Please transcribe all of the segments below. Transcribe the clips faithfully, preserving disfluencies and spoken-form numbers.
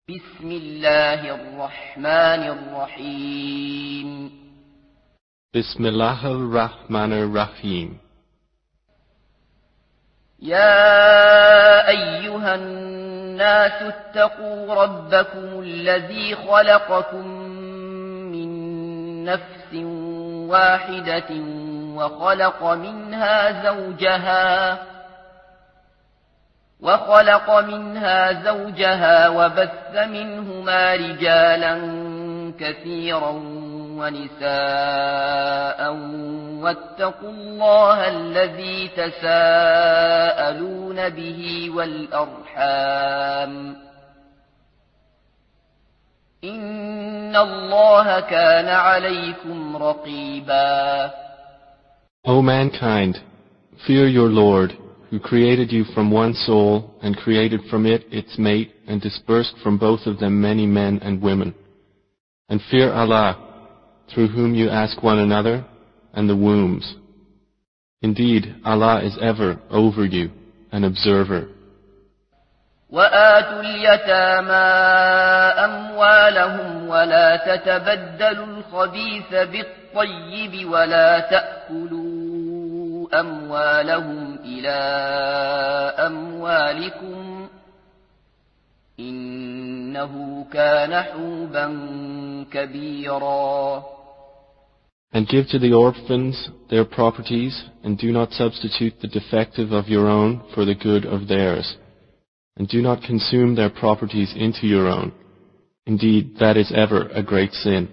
بسم الله الرحمن الرحيم بسم الله الرحمن الرحيم يا أيها الناس اتقوا ربكم الذي خلقكم من نفس واحدة وخلق منها زوجها وخلق منها زوجها وبث منهما رجالا كثيرا ونساء واتقوا الله الذي تساءلون به والأرحام إن الله كان عليكم رقيبا. O mankind, fear your Lord, who created you from one soul, and created from it its mate, and dispersed from both of them many men and women. And fear Allah, through whom you ask one another, and the wombs. Indeed, Allah is ever over you, an observer. وآتوا اليتامى أموالهم ولا تتبدلوا الخبيث بالطيب ولا تأكلوا أموالهم إلى أموالكم إنه كان حوبا كبيرا. And give to the orphans their properties, and do not substitute the defective of your own for the good of theirs. And do not consume their properties into your own. Indeed, that is ever a great sin.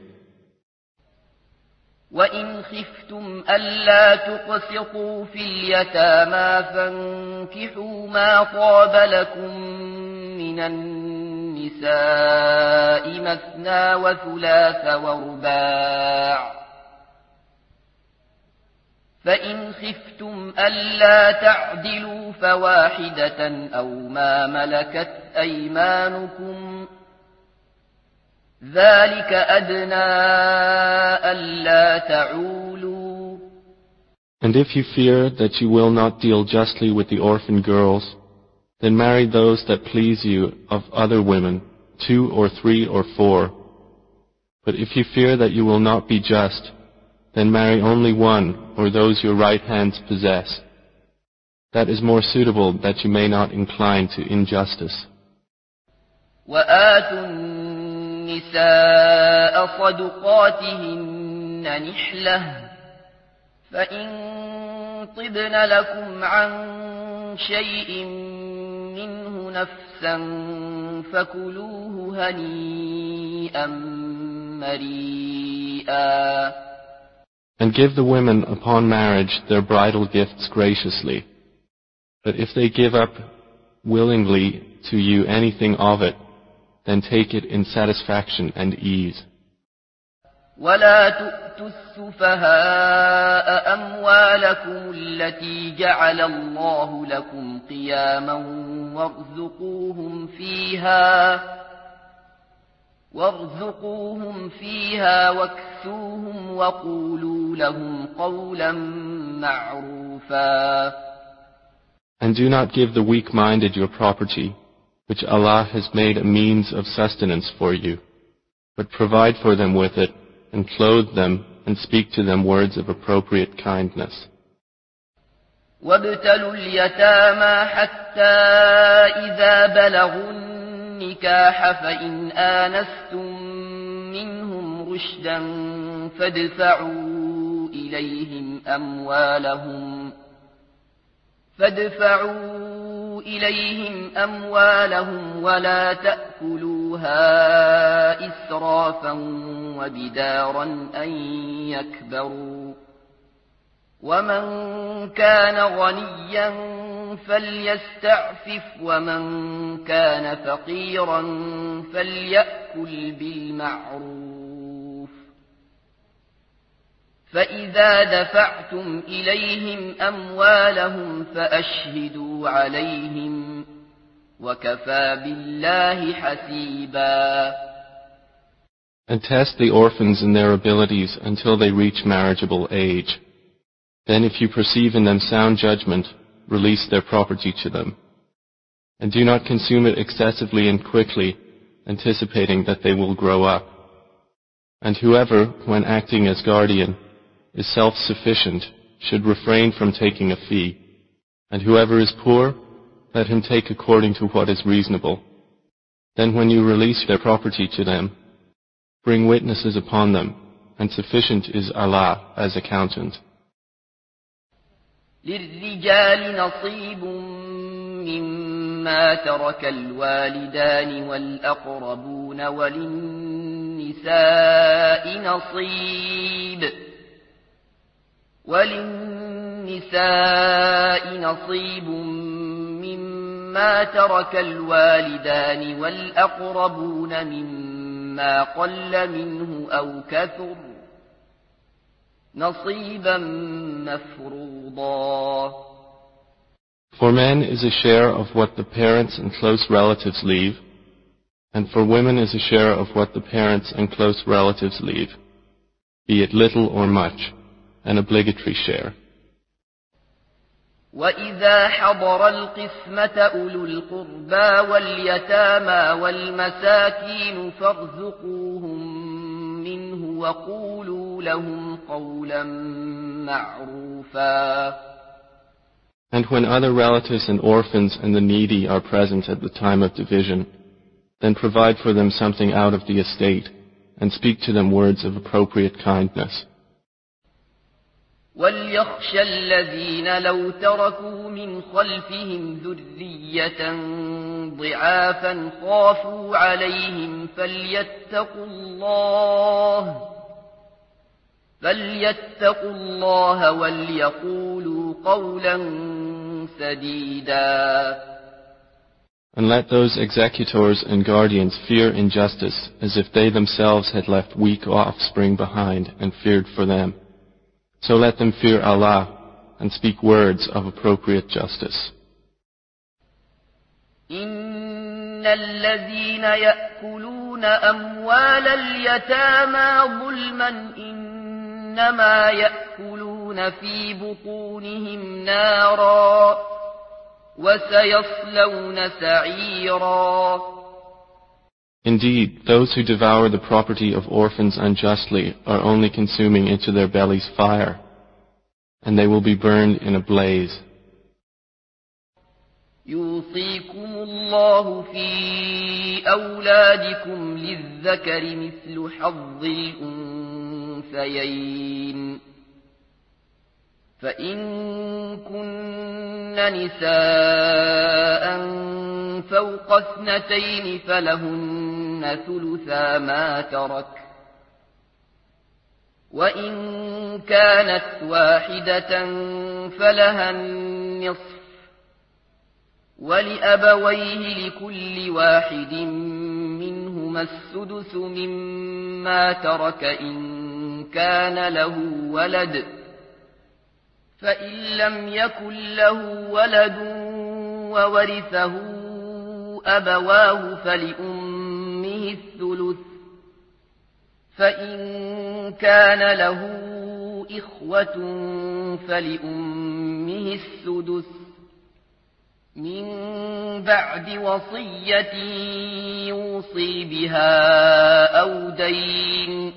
وَإِنْ خِفْتُمْ أَلَّا تُقْسِطُوا فِي الْيَتَامَى فَانكِحُوا مَا طَابَ لَكُم مِّنَ النِّسَاءِ مَثْنَى وَثُلَاثَ وَرُبَاعَ فَإِنْ خِفْتُمْ أَلَّا تَعْدِلُوا فَوَاحِدَةً أَوْ مَا مَلَكَتْ أَيْمَانُكُمْ ذَلِكَ أَدْنَى أَلَّا تَعُولُوا. And if you fear that you will not deal justly with the orphan girls, then marry those that please you of other women, two or three or four. But if you fear that you will not be just, then marry only one, or those your right hands possess. That is more suitable, that you may not incline to injustice. وَآتُوا النِّسَاءَ صَدُقَاتِهِنَّ نِحْلَةً فَإِن طِبْنَ لَكُمْ عَن شَيْءٍ مِّنْهُ نَفْسًا فَكُلُوهُ هَنِيئًا مَرِيئًا. And give the women upon marriage their bridal gifts graciously. But if they give up willingly to you anything of it, then take it in satisfaction and ease. وَلَا تُؤْتُوا السُّفَهَاءَ أَمْوَالَكُمُ الَّتِي جَعَلَ اللَّهُ لَكُمْ قِيَامًا وَارْزُقُوهُمْ فِيهَا وارزقوهم فيها واكسوهم وقولوا لهم قولا معروفا. And do not give the weak-minded your property, which Allah has made a means of sustenance for you, but provide for them with it, and clothe them, and speak to them words of appropriate kindness. وابتلوا اليتامى حتى إذا بلغوا النكاح فإن آنستم منهم رشدا فادفعوا إليهم أموالهم فادفعوا إليهم أموالهم ولا تأكلوها إسرافا وبدارا أن يكبروا ومن كان غنيا فليستعفف ومن كان فقيرا فليأكل بالمعروف فإذا دفعتم إليهم أموالهم فأشهدوا عليهم وكفى بالله حسيبا. And test the orphans in their abilities until they reach marriageable age. Then if you perceive in them sound judgment, release their property to them. And do not consume it excessively and quickly, anticipating that they will grow up. And whoever, when acting as guardian, is self-sufficient, should refrain from taking a fee. And whoever is poor, let him take according to what is reasonable. Then when you release their property to them, bring witnesses upon them, and sufficient is Allah as accountant. للرجال نصيب مما ترك الوالدان والأقربون وللنساء نصيب وللنساء نصيب مما ترك الوالدان والأقربون مما قل منه أو كثر نصيبا مفروضا. For men is a share of what the parents and close relatives leave, and for women is a share of what the parents and close relatives leave, be it little or much, an obligatory share. وَإِذَا حَضَرَ الْقِسْمَةَ أُولُو الْقُرْبَى وَالْيَتَامَى وَالْمَسَاكِينُ فَارْزُقُوهُم مِّنْهُ وَقُولُوا لَهُمْ قَوْلًا مَّعْرُوفًا. And when other relatives and orphans and the needy are present at the time of division, then provide for them something out of the estate, and speak to them words of appropriate kindness. وَلْيَخْشَ الَّذِينَ لَوْ تَرَكُوا مِنْ خَلْفِهِمْ ذُرِّيَّةً ضِعَافًا خَافُوا عَلَيْهِمْ فَلْيَتَّقُوا اللَّهَ فَلْيَتَّقُوا اللَّهَ وَلْيَقُولُوا قَوْلًا سَدِيدًا. And let those executors and guardians fear injustice as if they themselves had left weak offspring behind and feared for them. So let them fear Allah and speak words of appropriate justice. إِنَّ الَّذِينَ يَأْكُلُونَ أَمْوَالَ الْيَتَامَى ظُلْمًا إِنَّمَا يَأْكُلُونَ فِي بُطُونِهِمْ نَارًا وَسَيَصْلَوْنَ سَعِيرًا. Indeed, those who devour the property of orphans unjustly are only consuming into their bellies fire, and they will be burned in a blaze. يُوصِيكُمُ اللَّهُ فِي أَوْلَادِكُمْ لِلذَّكَرِ مِثْلُ حَظِّ الْأُنثَيَيْنِ فَإِن كُنَّ نِسَاءً فَوْقَ اثْنَتَيْنِ فَلَهُنَّ ثُلُثَا مَا تَرَكَ وَإِن كَانَتْ وَاحِدَةً فَلَهَا النِّصْفُ وَلِأَبَوَيْهِ لِكُلِّ واحد منهما السُّدُسُ مِمَّا تَرَكَ إِن كَانَ لَهُ وَلَدٌ فَإِن لَّمْ يَكُن له ولد وورثه أبواه فلأمه الثلث فإن كان له إخوة فلأمه السدس من بعد وصية يوصي بها أو دين.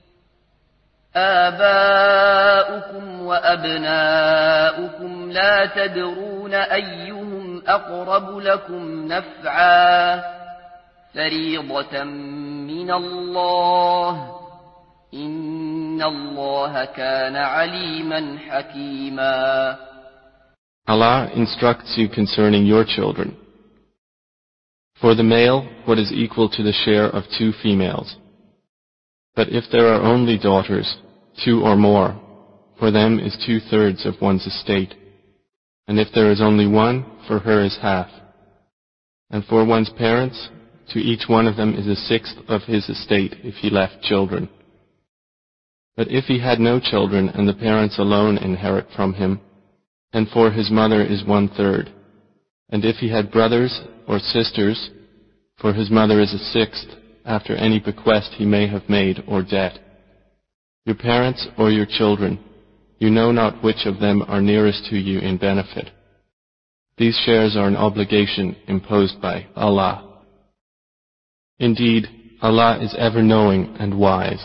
آباؤكم وأبناؤكم لا تدرون أيهم أقرب لكم نفعا فريضة من الله إن الله كان عليما حكيما. Allah instructs you concerning your children. For the male, what is equal to the share of two females. But if there are only daughters, two or more, for them is two-thirds of one's estate. And if there is only one, for her is half. And for one's parents, to each one of them is a sixth of his estate if he left children. But if he had no children and the parents alone inherit from him, and for his mother is one-third. And if he had brothers or sisters, for his mother is a sixth, after any bequest he may have made or debt. Your parents or your children, you know not which of them are nearest to you in benefit. These shares are an obligation imposed by Allah. Indeed, Allah is ever knowing and wise.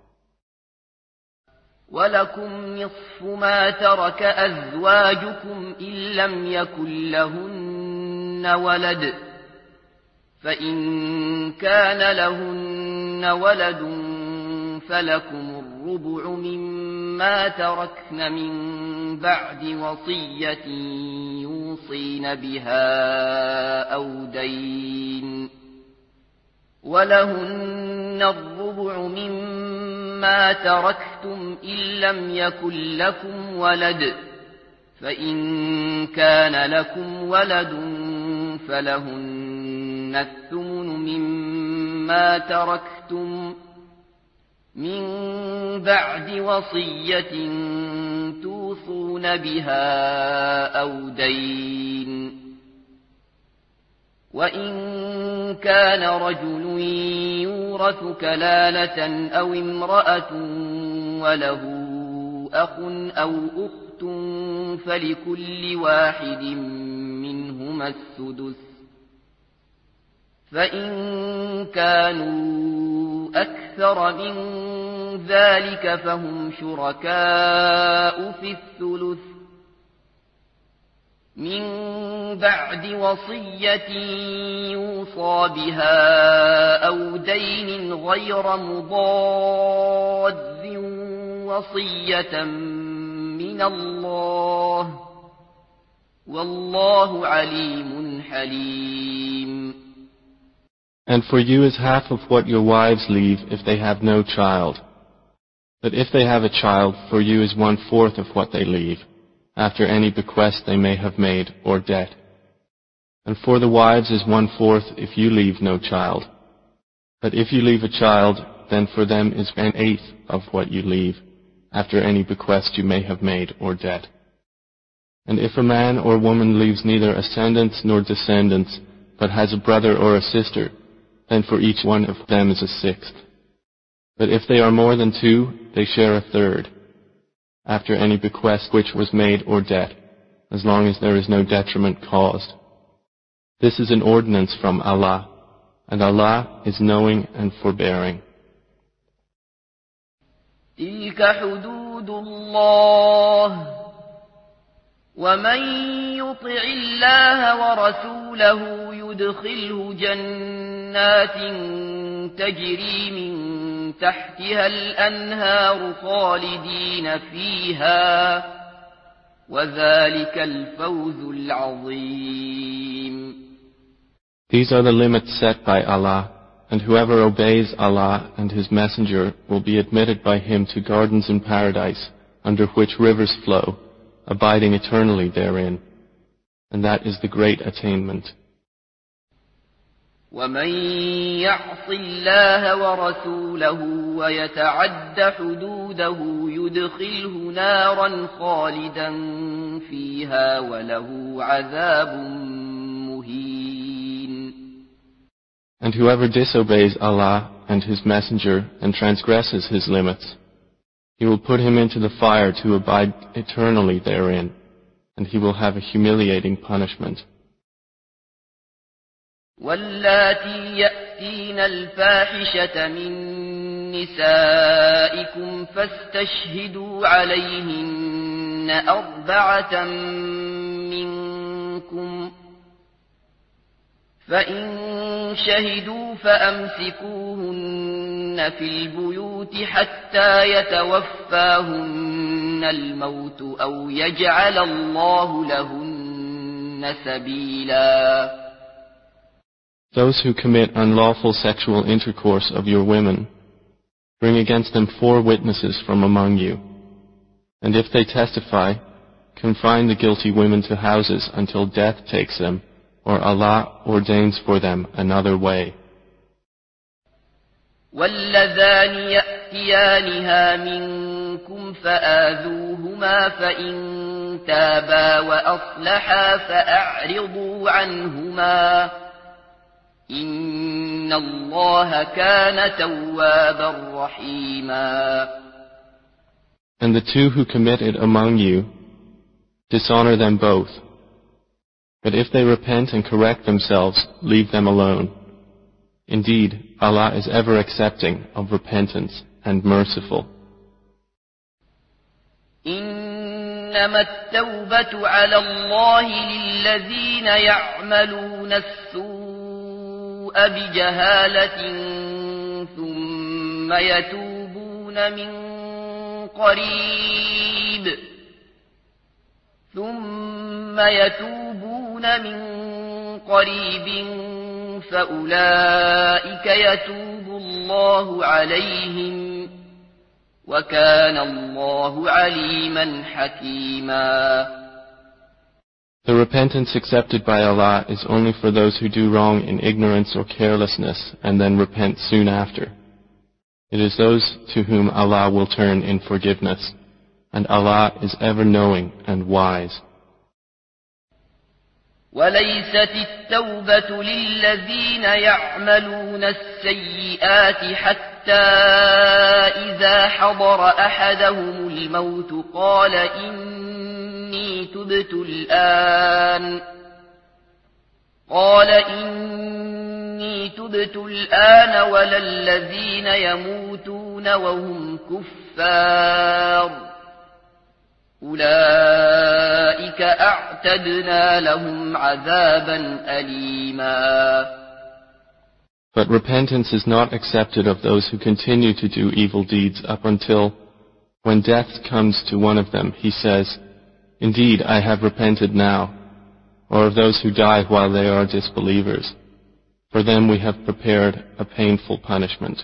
وَلَكُمْ نِصْفُ مَا تَرَكَ أَزْوَاجُكُمْ إِن لَّمْ يَكُن لَّهُنَّ وَلَدٌ فَإِن كَانَ لَهُنَّ وَلَدٌ فَلَكُمُ الرُّبُعُ مِمَّا تَرَكْنَ مِن بَعْدِ وَصِيَّةٍ يُوصِينَ بِهَا أَوْ دَيْنٍ وَلَهُنَّ الرُّبُعُ مِمَّا تَرَكْتُمْ إِن لَّمْ يَكُن لَّكُمْ وَلَدٌ فَإِن كَانَ لَكُمْ وَلَدٌ فَلَهُنَّ الثُّمُنُ مِمَّا تَرَكْتُمْ مِن بَعْدِ وَصِيَّةٍ تُوصُونَ بِهَا أَوْ دَيْنٍ وَإِن كَانَ رَجُلٌ يُورَثُ كَلَالَةً أَوْ امْرَأَةٌ وَلَهُ أَخٌ أَوْ أُخْتٌ فَلِكُلِّ واحد منهما السدس فإن كانوا أكثر من ذلك فهم شركاء في الثلث من بعد وصية يوصى بها أو دين غير مضاد وصية من الله والله عليم حليم. And for you is half of what your wives leave if they have no child. But if they have a child, for you is one-fourth of what they leave, after any bequest they may have made or debt. And for the wives is one-fourth if you leave no child. But if you leave a child, then for them is an eighth of what you leave, after any bequest you may have made or debt. And if a man or woman leaves neither ascendants nor descendants, but has a brother or a sister, then for each one of them is a sixth. But if they are more than two, they share a third, after any bequest which was made or debt, as long as there is no detriment caused. This is an ordinance from Allah, and Allah is knowing and forbearing. تلك حدود الله ومن يطع الله ورسوله يدخله جنات تجري من تحتها الأنهار خالدين فيها وذلك الفوز العظيم. These are the limits set by Allah, and whoever obeys Allah and His Messenger will be admitted by Him to gardens in paradise, under which rivers flow, abiding eternally therein. And that is the great attainment. وَمَن يَعْصِ اللَّهَ وَرَسُولَهُ وَيَتَعَدَّ حُدُودَهُ يُدْخِلْهُ نَارًا خَالِدًا فِيهَا وَلَهُ عَذَابٌ مُهِينٌ. And whoever disobeys Allah and His Messenger and transgresses His limits, He will put him into the fire to abide eternally therein, and he will have a humiliating punishment. واللاتي يأتين الفاحشة من نسائكم فاستشهدوا عليهن أربعة منكم فإن شهدوا فأمسكوهن في البيوت حتى يتوفاهن الموت أو يجعل الله لهن سبيلا. Those who commit unlawful sexual intercourse of your women, bring against them four witnesses from among you. And if they testify, confine the guilty women to houses until death takes them, or Allah ordains for them another way. واللذان يأتيانها منكم فآذوهما فإن تابا وأصلحا فأعرضوا عنهما إن الله كان توابا رحيما. And the two who commit it among you, dishonor them both. But if they repent and correct themselves, leave them alone. Indeed, Allah is ever accepting of repentance and merciful. إنما التوبة على الله للذين يعملون السوء بجهالة ثم يتوبون من قريب ثم يتوبون من قريب فأولئك يتوب الله عليهم وكان الله عليما حكيما. The repentance accepted by Allah is only for those who do wrong in ignorance or carelessness and then repent soon after. It is those to whom Allah will turn in forgiveness, and Allah is ever knowing and wise. وليست التوبة للذين يعملون السيئات حتى إذا حضر أحدهم الموت قال إني تبت الآن قال إني تبت الآن ولا الذين يموتون وهم كفار أولئك أعتدنا لهم عذابا أليما. But repentance is not accepted of those who continue to do evil deeds up until, when death comes to one of them, he says, "Indeed, I have repented now," or of those who die while they are disbelievers. For them we have prepared a painful punishment.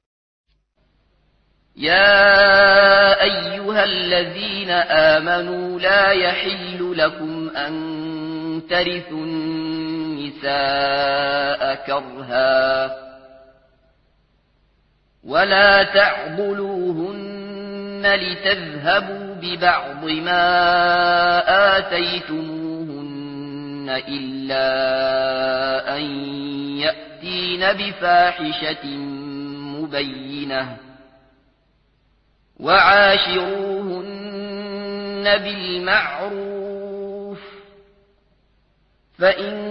يا أيها الذين آمنوا لا يحل لكم أن ترثوا النساء كرها ولا تعضلوهن لتذهبوا ببعض ما آتيتموهن إلا أن يأتين بفاحشة مبينة وعاشروهن بالمعروف فإن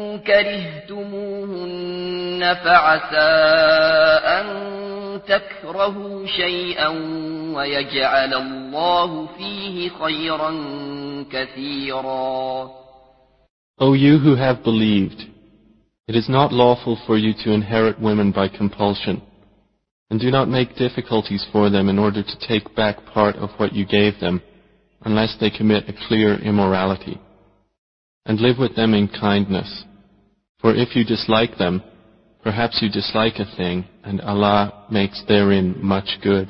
كرهتموهن فعسى أن تكرهوا شيئا ويجعل الله فيه خيرا كثيرا. O you who have believed, it is not lawful for you to inherit women by compulsion. And do not make difficulties for them in order to take back part of what you gave them, unless they commit a clear immorality. And live with them in kindness. For if you dislike them, perhaps you dislike a thing, and Allah makes therein much good.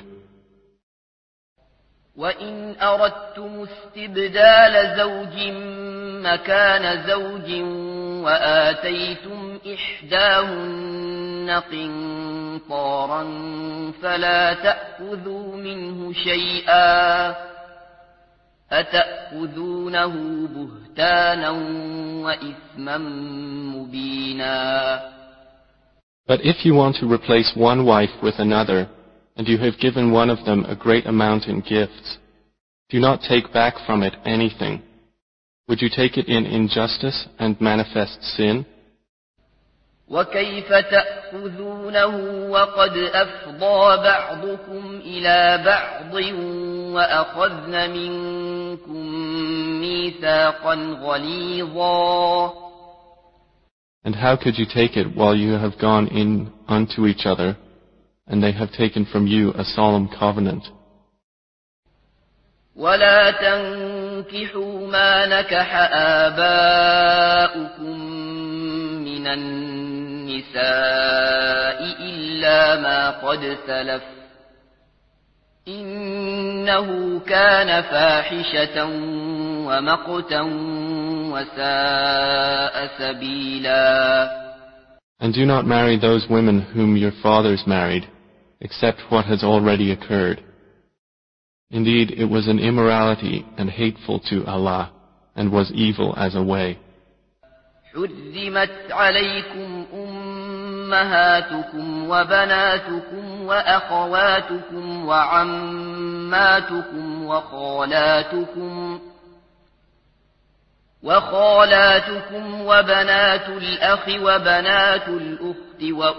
وَإِنْ أَرَدْتُمُ اسْتِبْدَالَ زَوْجٍ مَكَانَ زَوْجٍ وَآتَيْتُمْ إِحْدَاهُنَّ قِنطَارًا فَلَا تَأْخُذُوا مِنْهُ شَيْئًا أَتَأْخُذُونَهُ بُهْتَانًا وَإِثْمًا مُبِينًا. But if you want to replace one wife with another, and you have given one of them a great amount in gifts, do not take back from it anything. Would you take it in injustice and manifest sin? وَكَيْفَ تَأْخُذُونَهُ وَقَدْ أَفْضَى بَعْضُكُمْ إِلَى بَعْضٍ وَأَخَذْنَ مِنْكُمْ مِيثَاقًا غَلِيظًا. And how could you take it while you have gone in unto each other, and they have taken from you a solemn covenant? وَلَا تَنكِحُوا مَا نَكَحَ آبَاؤُكُم مِّنَ النِّسَاءِ إِلَّا مَا قَدْ سَلَفَ إِنَّهُ كَانَ فَاحِشَةً وَمَقْتًا وَسَاءَ سَبِيلًا. And do not marry those women whom your fathers married, except what has already occurred. Indeed, it was an immorality and hateful to Allah, and was evil as a way. حُرِّمَتْ عَلَيْكُمْ أُمَّهَاتُكُمْ وَبَنَاتُكُمْ وَأَخَوَاتُكُمْ وَعَمَّاتُكُمْ وَخَالَاتُكُمْ وخالاتكم وبنات الأخ وبنات الأخت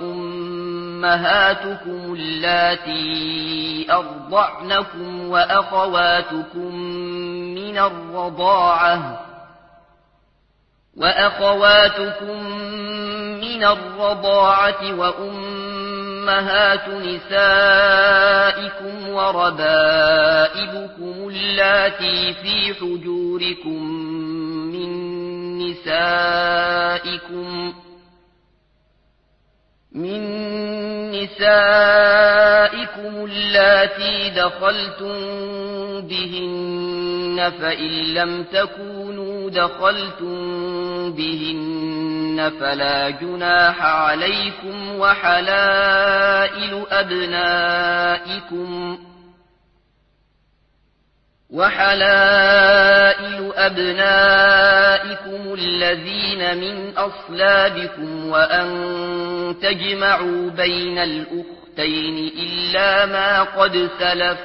وأمهاتكم اللاتي أرضعنكم وأخواتكم من الرضاعة وأخواتكم من الرضاعة وأمهات نسائكم وربائبكم اللاتي في حجوركم من نسائكم من نسائكم اللاتي دخلتم بهن فإن لم تكونوا دخلتم بهن فلا جناح عليكم وحلائل أبنائكم وحلائل أبنائكم الذين من أصلابكم وأن تجمعوا بين الأختين إلا ما قد سلف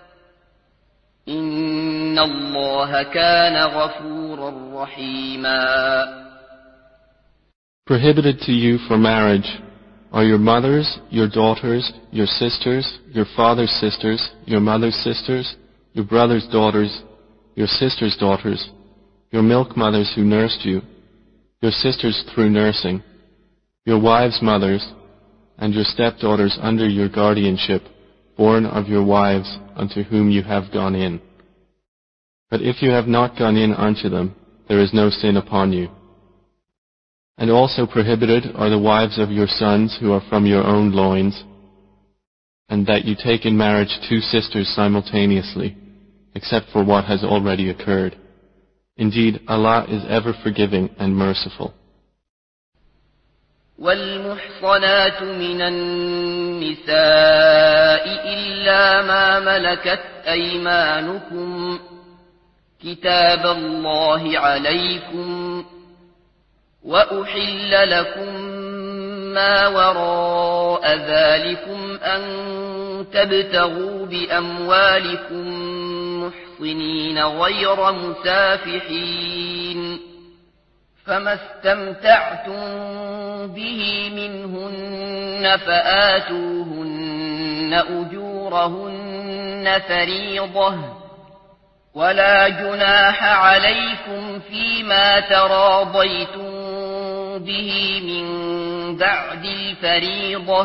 إن الله كان غفورا رحيما. Prohibited to you for marriage are your mothers, your daughters, your sisters, your father's sisters, your mother's sisters, your brother's daughters, your sister's daughters, your milk mothers who nursed you, your sisters through nursing, your wives' mothers, and your stepdaughters under your guardianship, born of your wives unto whom you have gone in. But if you have not gone in unto them, there is no sin upon you. And also prohibited are the wives of your sons who are from your own loins, and that you take in marriage two sisters simultaneously, except for what has already occurred. Indeed, Allah is ever forgiving and merciful. والمحصنات من النساء إلا ما ملكت أيمانكم كتاب الله عليكم وأحل لكم ما وراء ذلكم أن تبتغوا بأموالكم محصنين غير مسافحين فما استمتعتم به منهن فآتوهن أجورهن فريضة ولا جناح عليكم فيما تراضيتم به من بعد الفريضة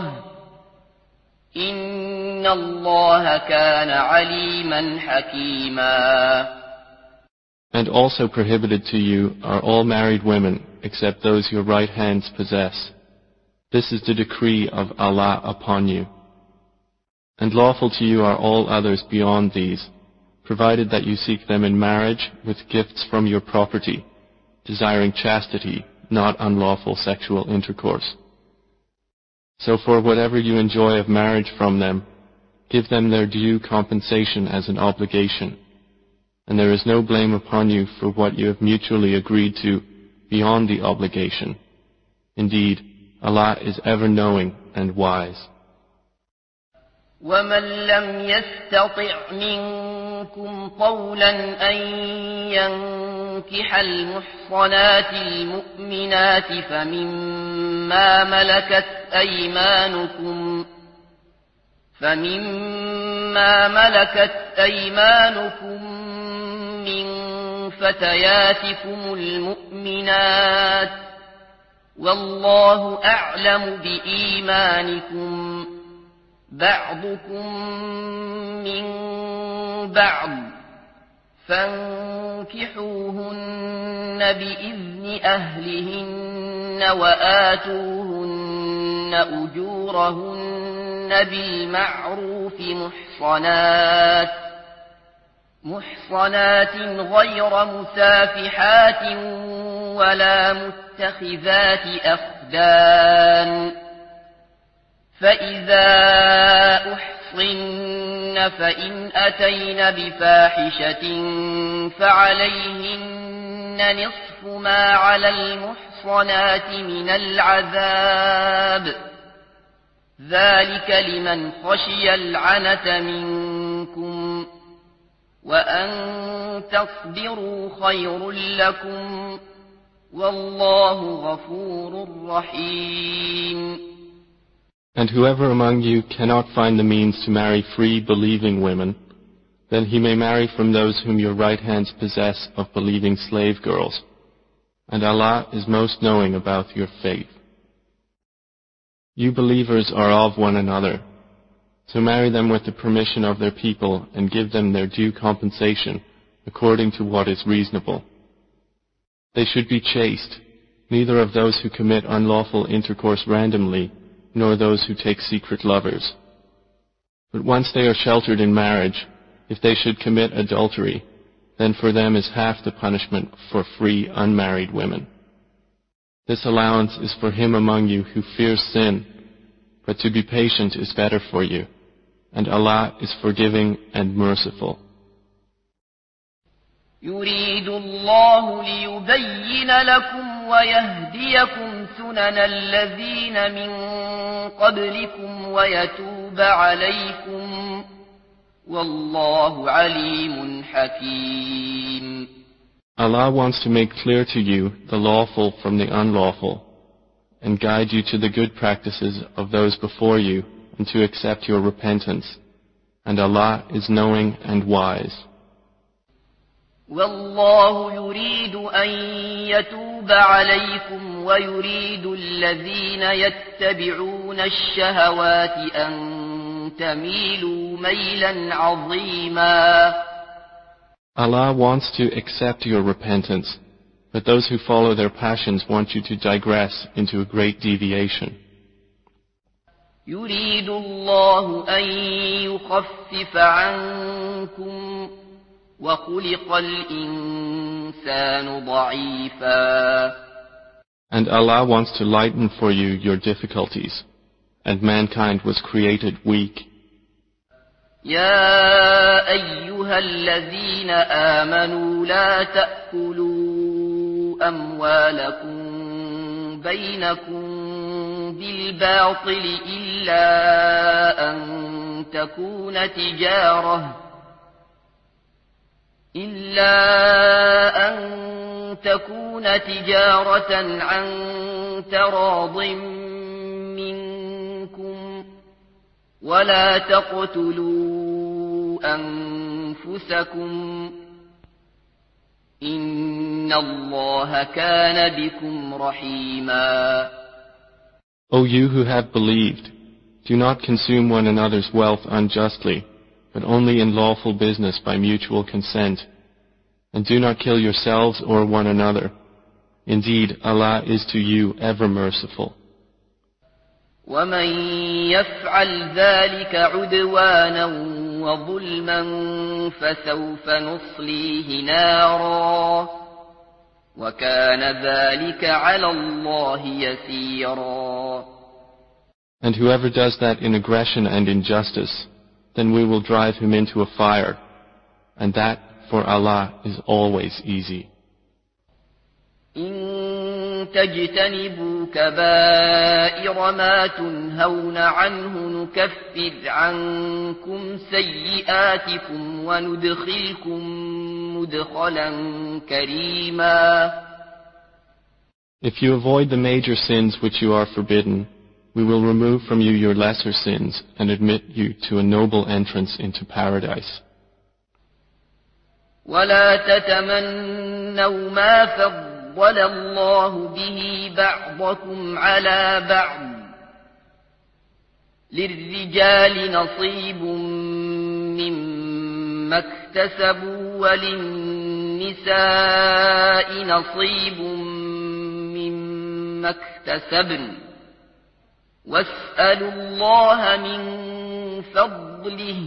إن الله كان عليما حكيما. And also prohibited to you are all married women, except those your right hands possess. This is the decree of Allah upon you. And lawful to you are all others beyond these, provided that you seek them in marriage with gifts from your property, desiring chastity, not unlawful sexual intercourse. So for whatever you enjoy of marriage from them, give them their due compensation as an obligation. And there is no blame upon you for what you have mutually agreed to beyond the obligation. Indeed, Allah is ever knowing and wise. ومن لم يستطع منكم طولا أن ينكح المحصنات المؤمنات فمما ملكت أيمانكم فمما ملكت أيمانكم من فتياتكم المؤمنات والله أعلم بإيمانكم بعضكم من بعض فانكحوهن بإذن أهلهن وآتوهن أجورهن بالمعروف محصنات محصنات غير مسافحات ولا متخذات أخدان فإذا أحصن فإن أتين بفاحشة فعليهن نصف ما على المحصنات من العذاب ذلك لمن خشي العنة منكم وأن تصبروا خير لكم والله غفور رحيم. And whoever among you cannot find the means to marry free believing women, then he may marry from those whom your right hands possess of believing slave girls. And Allah is most knowing about your faith. You believers are of one another, so marry them with the permission of their people and give them their due compensation according to what is reasonable. They should be chaste, neither of those who commit unlawful intercourse randomly, nor those who take secret lovers. But once they are sheltered in marriage, if they should commit adultery, then for them is half the punishment for free unmarried women. This allowance is for him among you who fears sin, but to be patient is better for you, and Allah is forgiving and merciful. يريد الله ليبين لكم ويهديكم سنن الذين من قبلكم ويتوب عليكم والله عليم حكيم. Allah wants to make clear to you the lawful from the unlawful, and guide you to the good practices of those before you, and to accept your repentance. And Allah is knowing and wise. والله يريد أن يتوب عليكم ويريد الذين يتبعون الشهوات أن تميلوا ميلا عظيما. Allah wants to accept your repentance, but those who follow their passions want you to digress into a great deviation. يريد الله أن يخفف عنكم وخلق الإنسان ضعيفا. And Allah wants to lighten for you your difficulties, and mankind was created weak. يا أيها الذين آمنوا لا تأكلوا أموالكم بينكم بالباطل إلا أن تكون تجارة إلا أن تكون تجارة عن تراض منكم ولا تقتلوا أنفسكم إن الله كان بكم رحيما. O you who have believed, do not consume one another's wealth unjustly, but only in lawful business by mutual consent. And do not kill yourselves or one another. Indeed, Allah is to you ever merciful. ومن يفعل ذلك عدوانا وظلما فسوف نصليه نارا وكان ذلك على الله يسيرا. And whoever does that in aggression and injustice, then we will drive him into a fire, and that for Allah is always easy. إن تجتنبوا كبائر ما تنهون عنه نكفر عنكم سيئاتكم وندخلكم مدخلا كريما. If you avoid the major sins which you are forbidden, we will remove from you your lesser sins and admit you to a noble entrance into paradise. ولا تتمنوا ما فضل الله به بعضكم على بعض للرجال نصيب مما اكتسبوا وللنساء نصيب مما اكتسبن واسألوا الله من فضله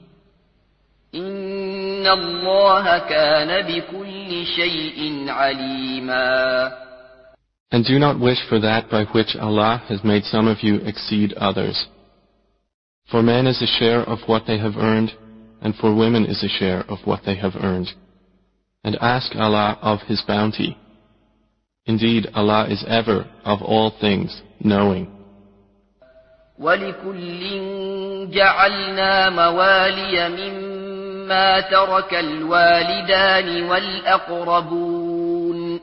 إن الله كان بكل شيء عليما. And do not wish for that by which Allah has made some of you exceed others. For men is a share of what they have earned, and for women is a share of what they have earned. And ask Allah of His bounty. Indeed, Allah is ever, of all things, knowing. وَلِكُلٍّ جَعَلْنَا مَوَالِيَ مِمَّا مما ترك الوالدان والأقربون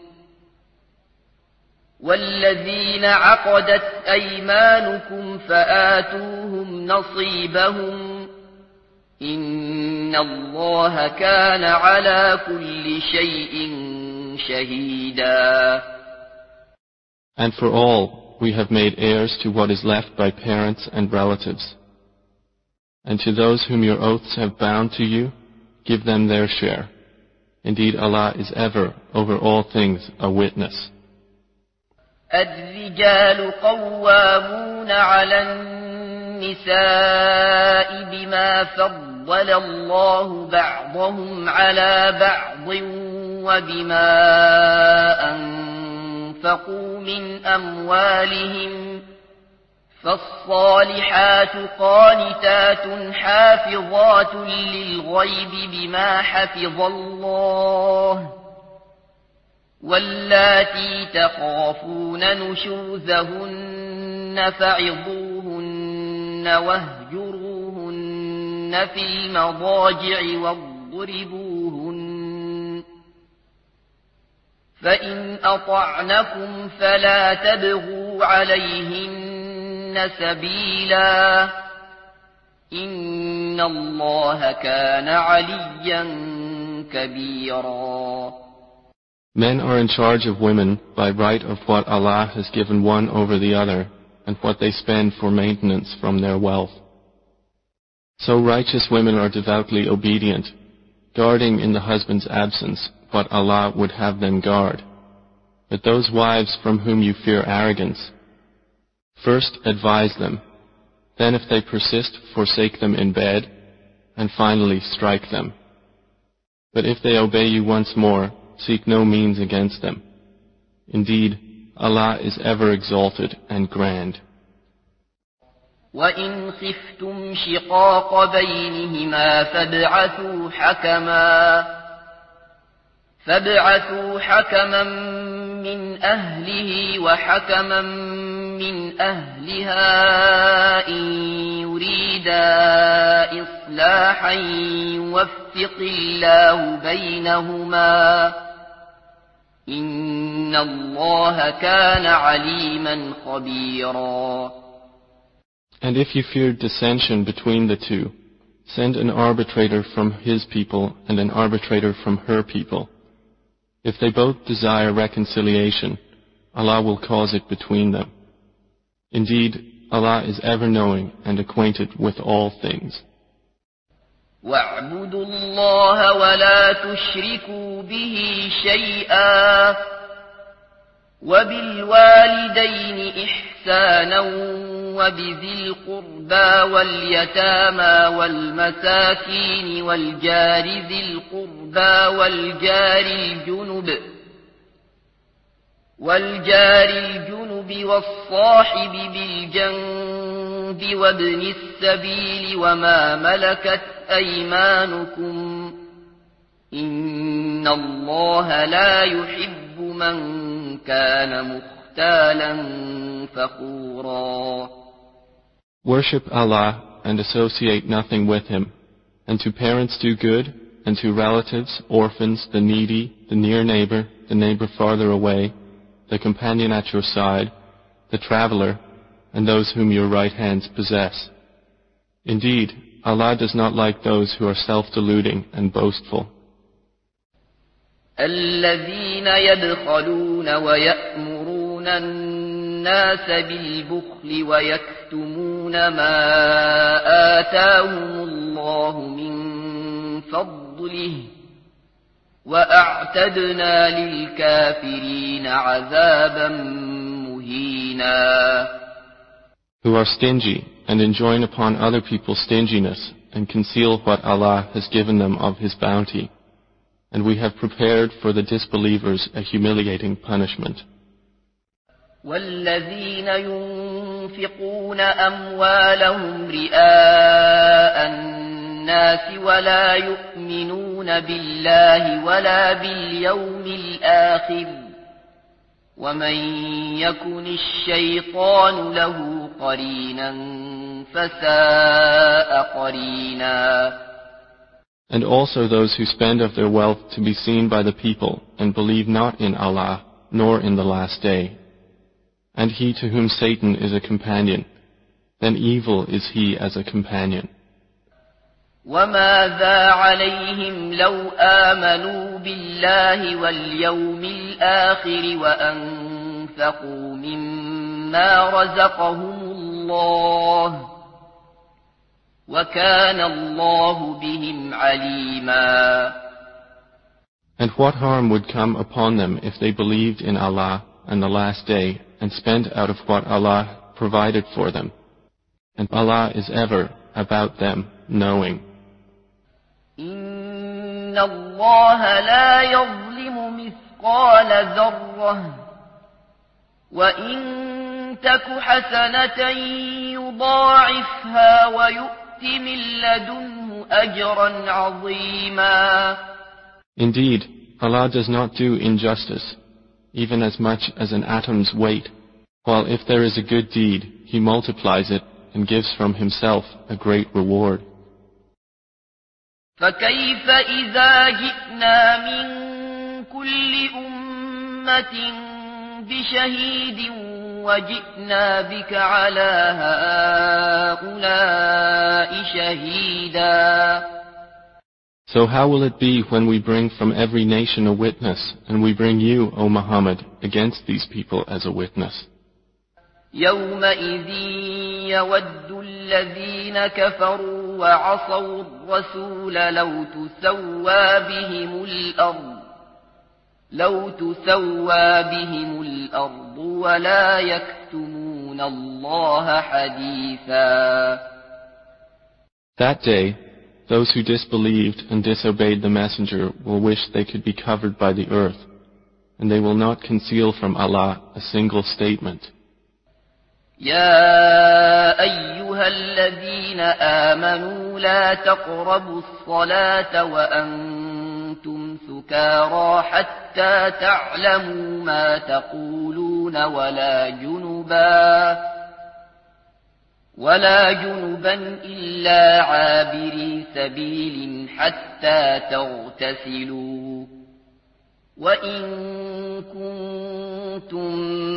والذين عقدت أيمانكم فآتوهم نصيبهم إن الله كان على كل شيء شهيدا. And for all, we have made heirs to what is left by parents and relatives. And to those whom your oaths have bound to you, give them their share. Indeed, Allah is ever, over all things, a witness. الرجال قوامون على النساء بما فضل الله بعضهم على بعض وبما أنفقوا من أموالهم فالصالحات قانتات حافظات للغيب بما حفظ الله واللاتي تخافون نشوزهن فعظوهن واهجروهن في المضاجع واضربوهن فإن أطعنكم فلا تبغوا عليهن سبيلا إن الله كان عليا كبيرا. Men are in charge of women by right of what Allah has given one over the other and what they spend for maintenance from their wealth. So righteous women are devoutly obedient, guarding in the husband's absence what Allah would have them guard. But those wives from whom you fear arrogance, first advise them, then if they persist, forsake them in bed, and finally strike them. But if they obey you once more, seek no means against them. Indeed, Allah is ever exalted and grand. وَإِنْ خِفْتُمْ شِقَاقَ بَيْنِهِمَا فَابْعَثُوا حَكَمًا فَابْعَثُوا حَكَمًا مِنْ أَهْلِهِ وَحَكَمًا مِنْ أَهْلِهَا إِنْ يُرِيدَا إِصْلَاحًا يُوَفِّقِ اللَّهُ بَيْنَهُمَا إِنَّ اللَّهَ كَانَ عَلِيمًا خَبِيرًا. And if you fear dissension between the two, send an arbitrator from his people and an arbitrator from her people. If they both desire reconciliation, Allah will cause it between them. Indeed, Allah is ever knowing and acquainted with all things. وَاعْبُدُوا اللَّهَ وَلَا تُشْرِكُوا بِهِ شَيْئًا وَبِالْوَالِدَيْنِ إِحْسَانًا وَبِذِي الْقُرْبَى وَالْيَتَامَى وَالْمَسَاكِينِ وَالْجَارِ ذِي الْقُرْبَى وَالْجَارِ الْجُنُبِ وَالْجَارِ الْجُنُبِ وَالصَّاحِبِ بِالْجَنبِ وَابْنِ السَّبِيلِ وَمَا مَلَكَتْ أَيْمَانُكُمْ إِنَّ اللَّهَ لَا يُحِبُّ مَنْ كَانَ مُخْتَالًا فَخُورًا. Worship Allah and associate nothing with Him, and to parents do good, and to relatives, orphans, the needy, the near neighbor, the neighbor farther away, the companion at your side, the traveler, and those whom your right hands possess. Indeed, Allah does not like those who are self-deluding and boastful. الذين يبخلون ويأمرون الناس بالبخل ويكتمون ما آتاهم الله من فضله وأعتدنا للكافرين عذابا مهينا. Who are stingy and enjoin upon other people stinginess and conceal what Allah has given them of His bounty. And we have prepared for the disbelievers a humiliating punishment. والذين ينفقون أموالهم رئاء الناس ولا يؤمنون بالله ولا باليوم الآخر ومن يكن الشيطان له قرينا فساء قرينا. And also those who spend of their wealth to be seen by the people, and believe not in Allah, nor in the last day. And he to whom Satan is a companion, then evil is he as a companion. وَمَاذَا عَلَيْهِمْ لَوْ آمَنُوا بِاللَّهِ وَالْيَوْمِ الْآخِرِ وَأَنفَقُوا مِمَّا رَزَقَهُمُ اللَّهُ وَكَانَ اللَّهُ بِهِمْ عَلِيمًا. And what harm would come upon them if they believed in Allah and the last day and spent out of what Allah provided for them? And Allah is ever about them knowing. إِنَّ اللَّهَ لَا يَظْلِمُ مِثْقَالَ ذَرَّةٍ وَإِن تَكُ حَسَنَةً يُضَاعِفْهَا وَيُؤْتِ مِن لَّدُنْهُ أَجْرًا عَظِيمًا. Indeed, Allah does not do injustice, even as much as an atom's weight, while if there is a good deed, He multiplies it and gives from Himself a great reward. فَكَيْفَ إِذَا جِئْنَا مِن كُلِّ أُمَّةٍ بِشَهِيدٍ وَجِئْنَا بِكَ عَلَى هَؤُلَاءِ شَهِيدًا. So how will it be when we bring from every nation a witness, and we bring you, O Muhammad, against these people as a witness? يَوْمَئِذٍ يَوَدُّ الَّذِينَ كَفَرُوا وَعَصَوُا الرَّسُولَ لَوْ تُسَوَّى بِهِمُ الْأَرْضُ لَوْ تُسَوَّى بِهِمُ الْأَرْضُ وَلَا يَكْتُمُونَ اللَّهَ حَدِيثًا. That day, those who disbelieved and disobeyed the Messenger will wish they could be covered by the earth, and they will not conceal from Allah a single statement. يا أيها الذين آمنوا لا تقربوا الصلاة وأنتم سكارى حتى تعلموا ما تقولون ولا جنبا ولا جنبا إلا عابري سبيل حتى تغتسلوا وإن كنتم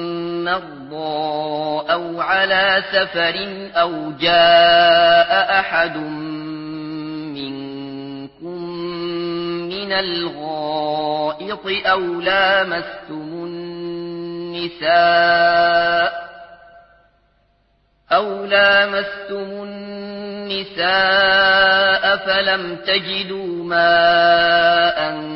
مرضى أو على سفر أو جاء أحد منكم من الغائط أو لامستم النساء أو لامستم النساء فلم تجدوا ماء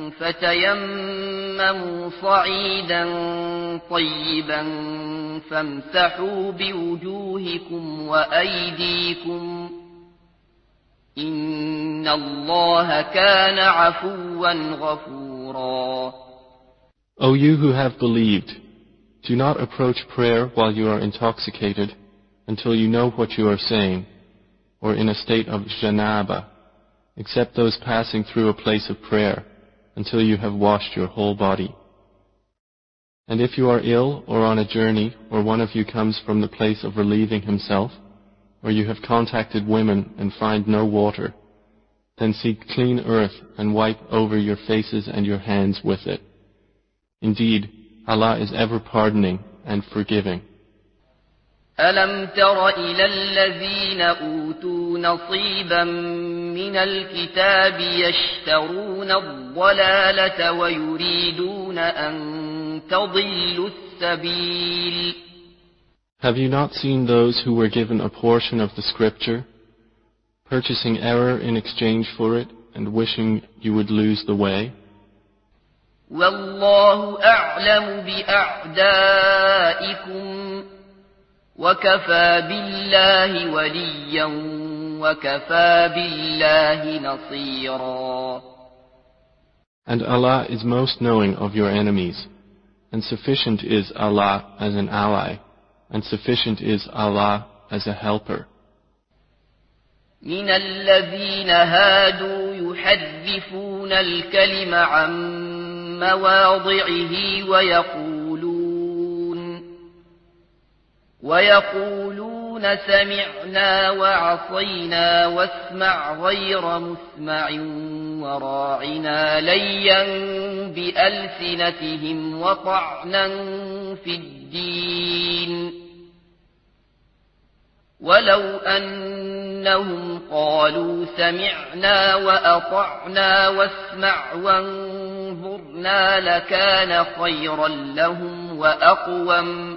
فتيمموا صعيدا طيبا فامسحوا بوجوهكم وأيديكم إن الله كان عفوا غفورا. O you who have believed, do not approach prayer while you are intoxicated until you know what you are saying, or in a state of janaba, except those passing through a place of prayer, until you have washed your whole body. And if you are ill or on a journey, or one of you comes from the place of relieving himself, or you have contacted women and find no water, then seek clean earth and wipe over your faces and your hands with it. Indeed, Allah is ever pardoning and forgiving. أَلَمْ تَرَ إِلَى الَّذِينَ أُوتُوا نَصِيبًا مِنَ الْكِتَابِ يَشْتَرُونَ الضَّلَالَةَ وَيُرِيدُونَ أَن تَضِلُّوا السَّبِيلَ. Have you not seen those who were given a portion of the scripture, purchasing error in exchange for it, and wishing you would lose the way? وَاللَّهُ أَعْلَمُ بِأَعْدَائِكُمْ وَكَفَى بِاللَّهِ وَلِيًّا وَكَفَى بِاللَّهِ نَصِيرًا. And Allah is most knowing of your enemies, and sufficient is Allah as an ally, and sufficient is Allah as a helper. مِنَ الَّذِينَ هَادُوا يُحَرِّفُونَ الْكَلِمَ عَن مواضعه ويقولون ويقولون يقولون سمعنا وعصينا واسمع غير مسمع وراعنا ليا بألسنتهم وطعنا في الدين ولو أنهم قالوا سمعنا وأطعنا واسمع وانظرنا لكان خيرا لهم وأقوم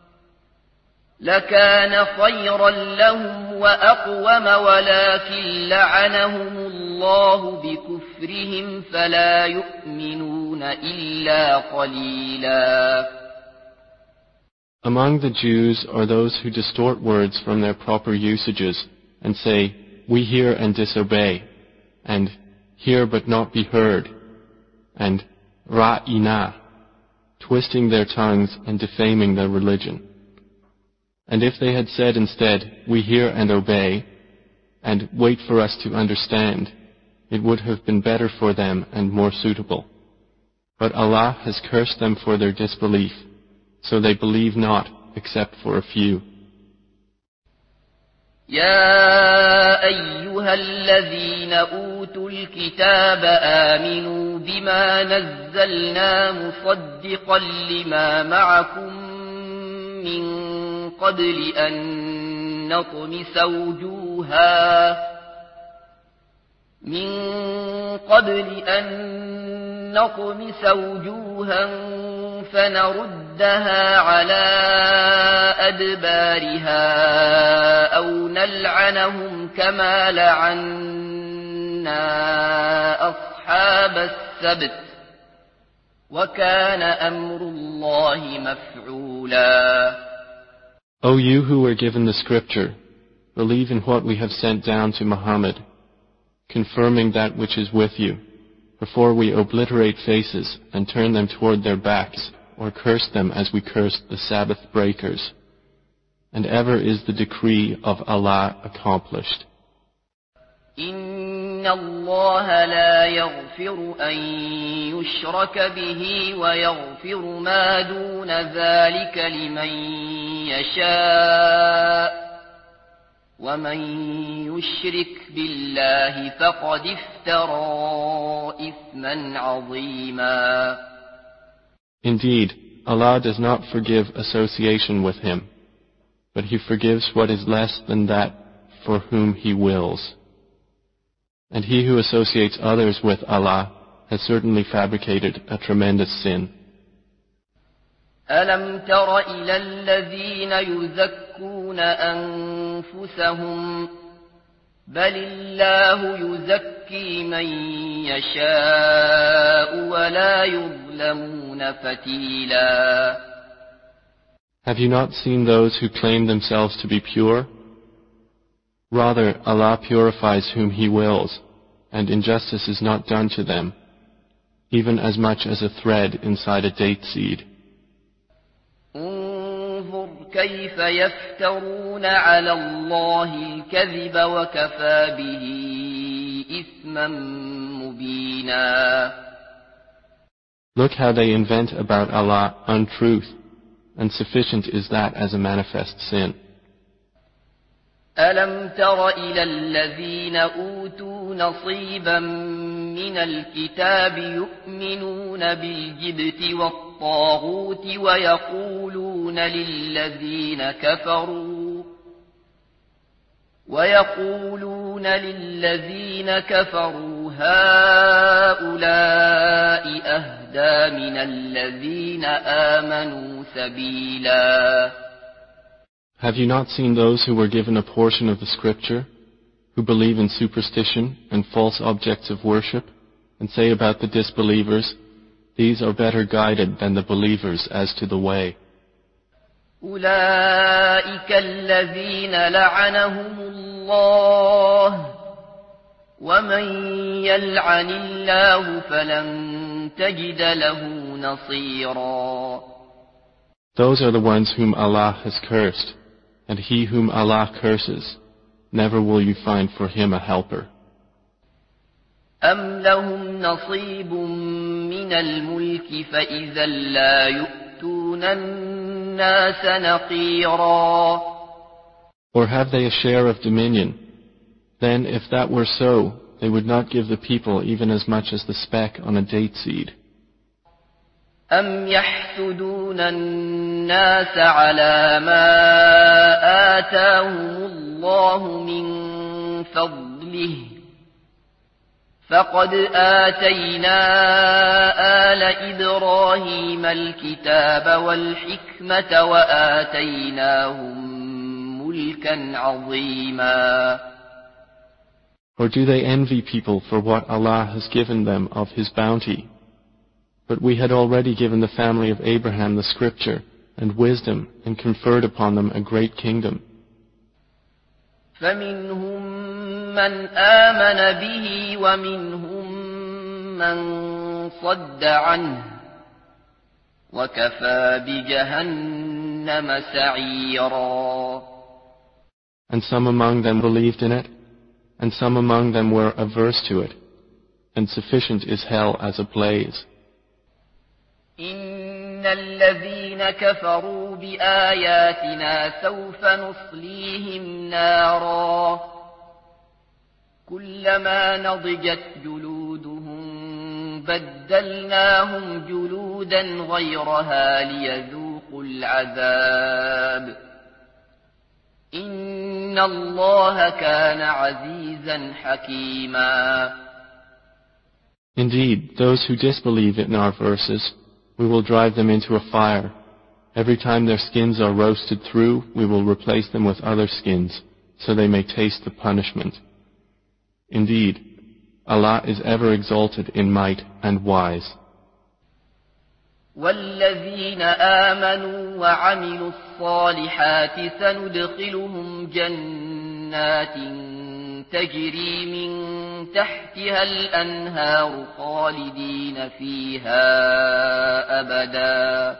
لكان خيرا لهم وأقوم ولكن لعنهم الله بكفرهم فلا يؤمنون إلا قليلا. Among the Jews are those who distort words from their proper usages and say, we hear and disobey, and hear but not be heard, and ra'ina, twisting their tongues and defaming their religion. And if they had said instead, we hear and obey, and wait for us to understand, it would have been better for them and more suitable. But Allah has cursed them for their disbelief, so they believe not except for a few. يا أيها الذين أوتوا الكتاب آمنوا بما نزلنا مصدقا لما معكم من قبل أن نطمس وجوها من قبل أن نطمس وجوها فنردها على أدبارها أو نلعنهم كما لعنا أصحاب السبت وكان أمر الله مفعولا. O you who were given the scripture, believe in what we have sent down to Muhammad, confirming that which is with you, before we obliterate faces and turn them toward their backs, or curse them as we cursed the Sabbath breakers. And ever is the decree of Allah accomplished. إن الله لا يغفر أن يشرك به ويغفر ما دون ذلك لمن يشاء ومن يشرك بالله فقد افترى إثما عظيما. Indeed, Allah does not forgive association with Him, but He forgives what is less than that for whom He wills. And he who associates others with Allah has certainly fabricated a tremendous sin. ألم تر إلى الذين يزكون أنفسهم بل الله يزكي من يشاء ولا يظلمون فتيلا. Have you not seen those who claim themselves to be pure? Rather, Allah purifies whom He wills, and injustice is not done to them, even as much as a thread inside a date seed. انظر كيف يفترون على الله الكذب وكفى به إثما مبينا. Look how they invent about Allah untruth, and sufficient is that as a manifest sin. ألم تر إلى الذين أوتوا نصيبا من الكتاب يؤمنون بالجبت والطاغوت ويقولون للذين كفروا ويقولون للذين كفروا هؤلاء أهدى من الذين آمنوا سبيلا. Have you not seen those who were given a portion of the scripture, who believe in superstition and false objects of worship, and say about the disbelievers, these are better guided than the believers as to the way? أولئك الذين لعنهم الله ومن يلعن الله فلن تجد له نصيرا. Those are the ones whom Allah has cursed, and he whom Allah curses, never will you find for him a helper. أم لهم نصيب من الملك فإذا لا يؤتون الناس نقيرا. Or have they a share of dominion? Then, if that were so, they would not give the people even as much as the speck on a date seed. أم يحسدون الناس على ما آتاهم الله من فضله فقد آتينا آل إبراهيم الكتاب والحكمة وآتيناهم ملكا عظيما. Or do they envy people for what Allah has given them of His bounty? But we had already given the family of Abraham the scripture and wisdom and conferred upon them a great kingdom. فمنهم من آمن به ومنهم من صد عنه وكفى بجهنم سعيرا. And some among them believed in it, and some among them were averse to it, and sufficient is hell as a blaze. إن الذين كفروا بآياتنا سوف نصليهم نارا كلما نضجت جلودهم بدلناهم جلودا غيرها ليذوقوا العذاب إن الله كان عزيزا حكيما. Indeed, those who disbelieve in our verses, we will drive them into a fire. Every time their skins are roasted through, we will replace them with other skins, so they may taste the punishment. Indeed, Allah is ever exalted in might and wise. والذين آمنوا وعملوا الصالحات سندخلهم جنات تجري من تحتها الأنهار خالدين فيها أبدا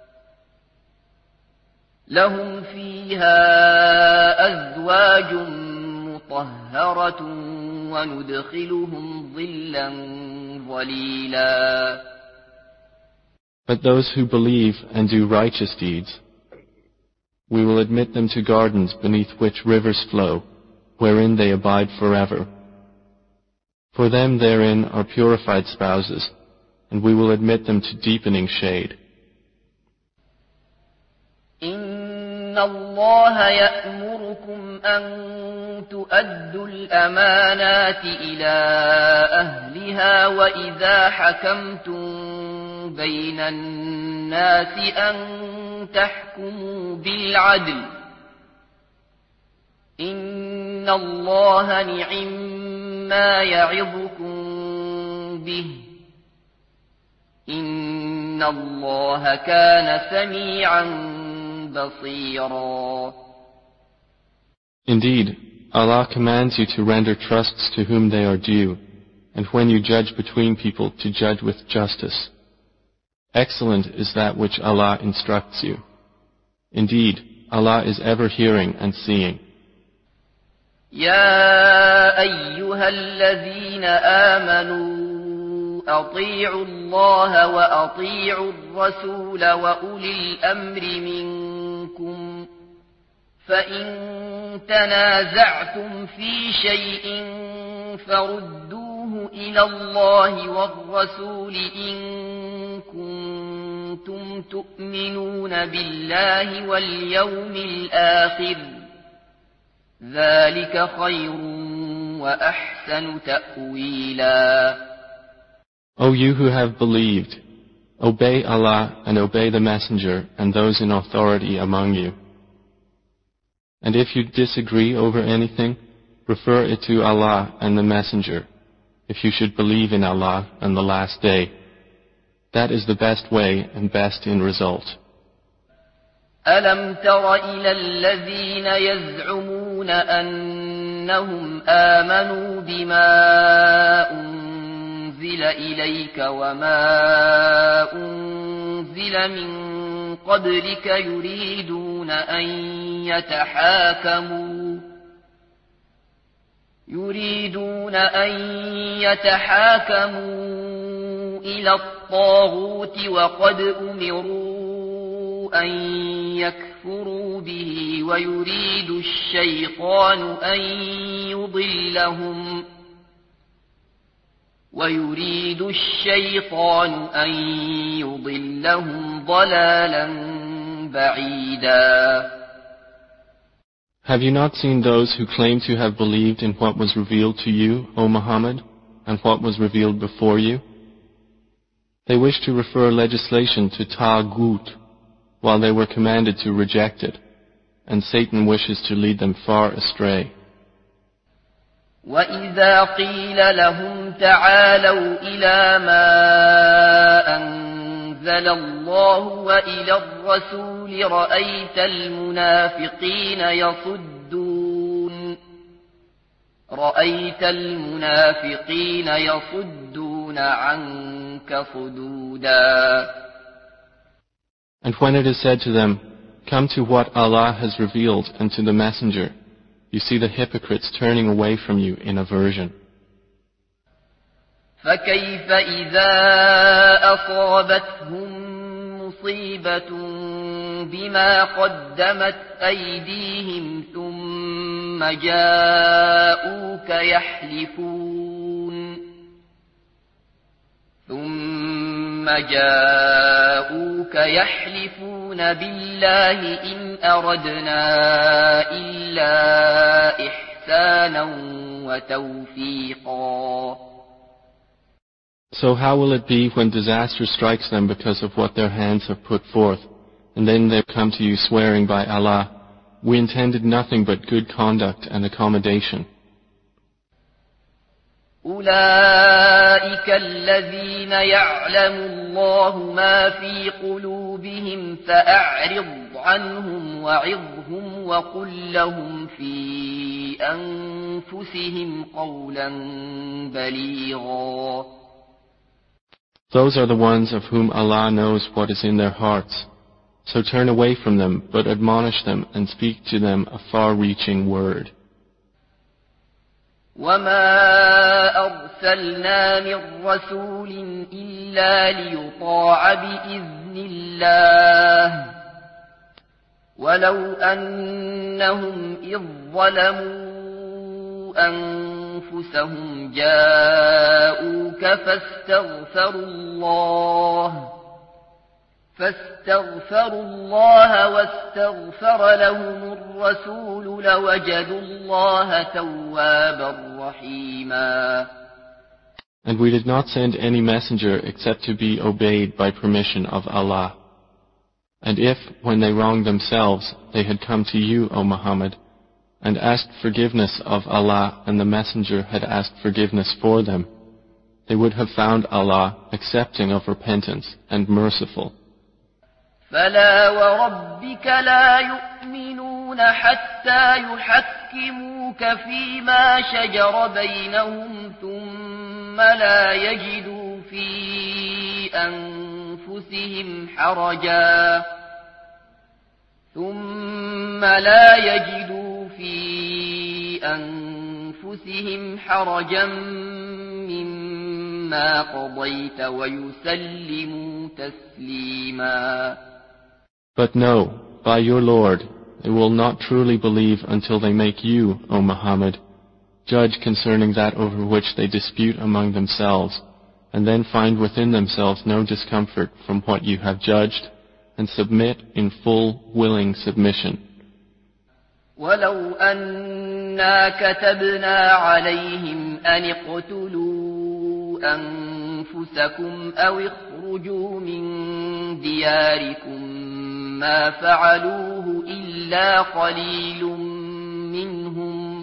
لهم فيها أزواج مطهرة وندخلهم ظلا ظليلا. But those who believe and do righteous deeds, we will admit them to gardens beneath which rivers flow, wherein they abide forever. For them therein are purified spouses, and we will admit them to deepening shade. إن الله يأمركم أن تؤدوا الأمانات إلى أهلها وإذا حكمتم بين الناس أن تحكموا بالعدل إن الله نعم ما يعظكم به إن الله كان سميعا بصيرا. Indeed, Allah commands you to render trusts to whom they are due, and when you judge between people to judge with justice. Excellent is that which Allah instructs you. Indeed, Allah is ever hearing and seeing. يا أيها الذين آمنوا أطيعوا الله وأطيعوا الرسول وأولي الأمر منكم فإن تنازعتم في شيء فردوه إلى الله والرسول إن كنتم تؤمنون بالله واليوم الآخر ذلك خير وأحسن تأويلا. O you who have believed, obey Allah and obey the Messenger and those in authority among you. And if you disagree over anything, refer it to Allah and the Messenger, if you should believe in Allah and the last day. That is the best way and best in result. ألم تر إلى الذين يزعمون أنهم آمنوا بما أنزل إليك وما أنزل من قبلك يريدون أن يتحاكموا يريدون أن يتحاكموا إلى الطاغوت وقد أمروا أن يكفروا ليكفروا به ويريد الشيطان أن يضلهم ويريد الشيطان أن يضلهم ضلالا بعيدا. Have you not seen those who claim to have believed in what was revealed to you, O Muhammad, and what was revealed before you? They wish to refer legislation to Taghut, while they were commanded to reject it, and Satan wishes to lead them far astray. وَإِذَا قِيلَ لَهُمْ تَعَالَوْا إِلَى مَا أَنزَلَ اللَّهُ وَإِلَى الرَّسُولِ رَأَيْتَ الْمُنَافِقِينَ يَصُدُّونَ رَأَيْتَ الْمُنَافِقِينَ يَصُدُّونَ عَنكَ صُدُودًا. And when it is said to them, "Come to what Allah has revealed and to the Messenger," you see the hypocrites turning away from you in aversion. فَكَيْفَ إِذَا أَصَابَتْهُم مُّصِيبَةٌ بِمَا قَدَّمَتْ أَيْدِيهِمْ ثُمَّ جَاءُوكَ يَحْلِفُونَ ثُمَّ جَاءُوكَ يَحْلِفُونَ بِاللَّهِ إِنْ أَرَدْنَا إِلَّا إِحْسَانًا وَتَوْفِيقًا. So how will it be when disaster strikes them because of what their hands have put forth, and then they come to you swearing by Allah, "We intended nothing but good conduct and accommodation." أولئك الذين يعلم الله ما في قلوبهم فأعرض عنهم وعظهم وقل لهم في أنفسهم قولا بليغا. Those are the ones of whom Allah knows what is in their hearts. So turn away from them, but admonish them and speak to them a far-reaching word. وَمَا أَرْسَلْنَا مِن رَّسُولٍ إِلَّا لِيُطَاعَ بِإِذْنِ اللَّهِ وَلَوْ أَنَّهُمْ إِذ ظَّلَمُوا أَنفُسَهُمْ جَاءُوكَ فَاسْتَغْفَرُوا اللَّهَ فاستغفروا الله واستغفر لهم الرسول لوجدوا الله توابا رحيما. And we did not send any messenger except to be obeyed by permission of Allah. And if, when they wronged themselves, they had come to you, O Muhammad, and asked forgiveness of Allah and the messenger had asked forgiveness for them, they would have found Allah accepting of repentance and merciful. فلا وربك لا يؤمنون حتى يحكموك فيما شجر بينهم ثم لا يجدوا في أنفسهم حرجا ثم لا يجدوا في أنفسهم حرجا مما قضيت ويسلموا تسليما. But no, by your Lord, they will not truly believe until they make you, O Muhammad, judge concerning that over which they dispute among themselves, and then find within themselves no discomfort from what you have judged, and submit in full, willing submission. وَلَوْ أَنَّا كَتَبْنَا عَلَيْهِمْ أَنِ اقْتُلُوا أَنفُسَكُمْ أَوْ اخْرُجُوا مِنْ دِيَارِكُمْ ما فعلوه إلا قليل منهم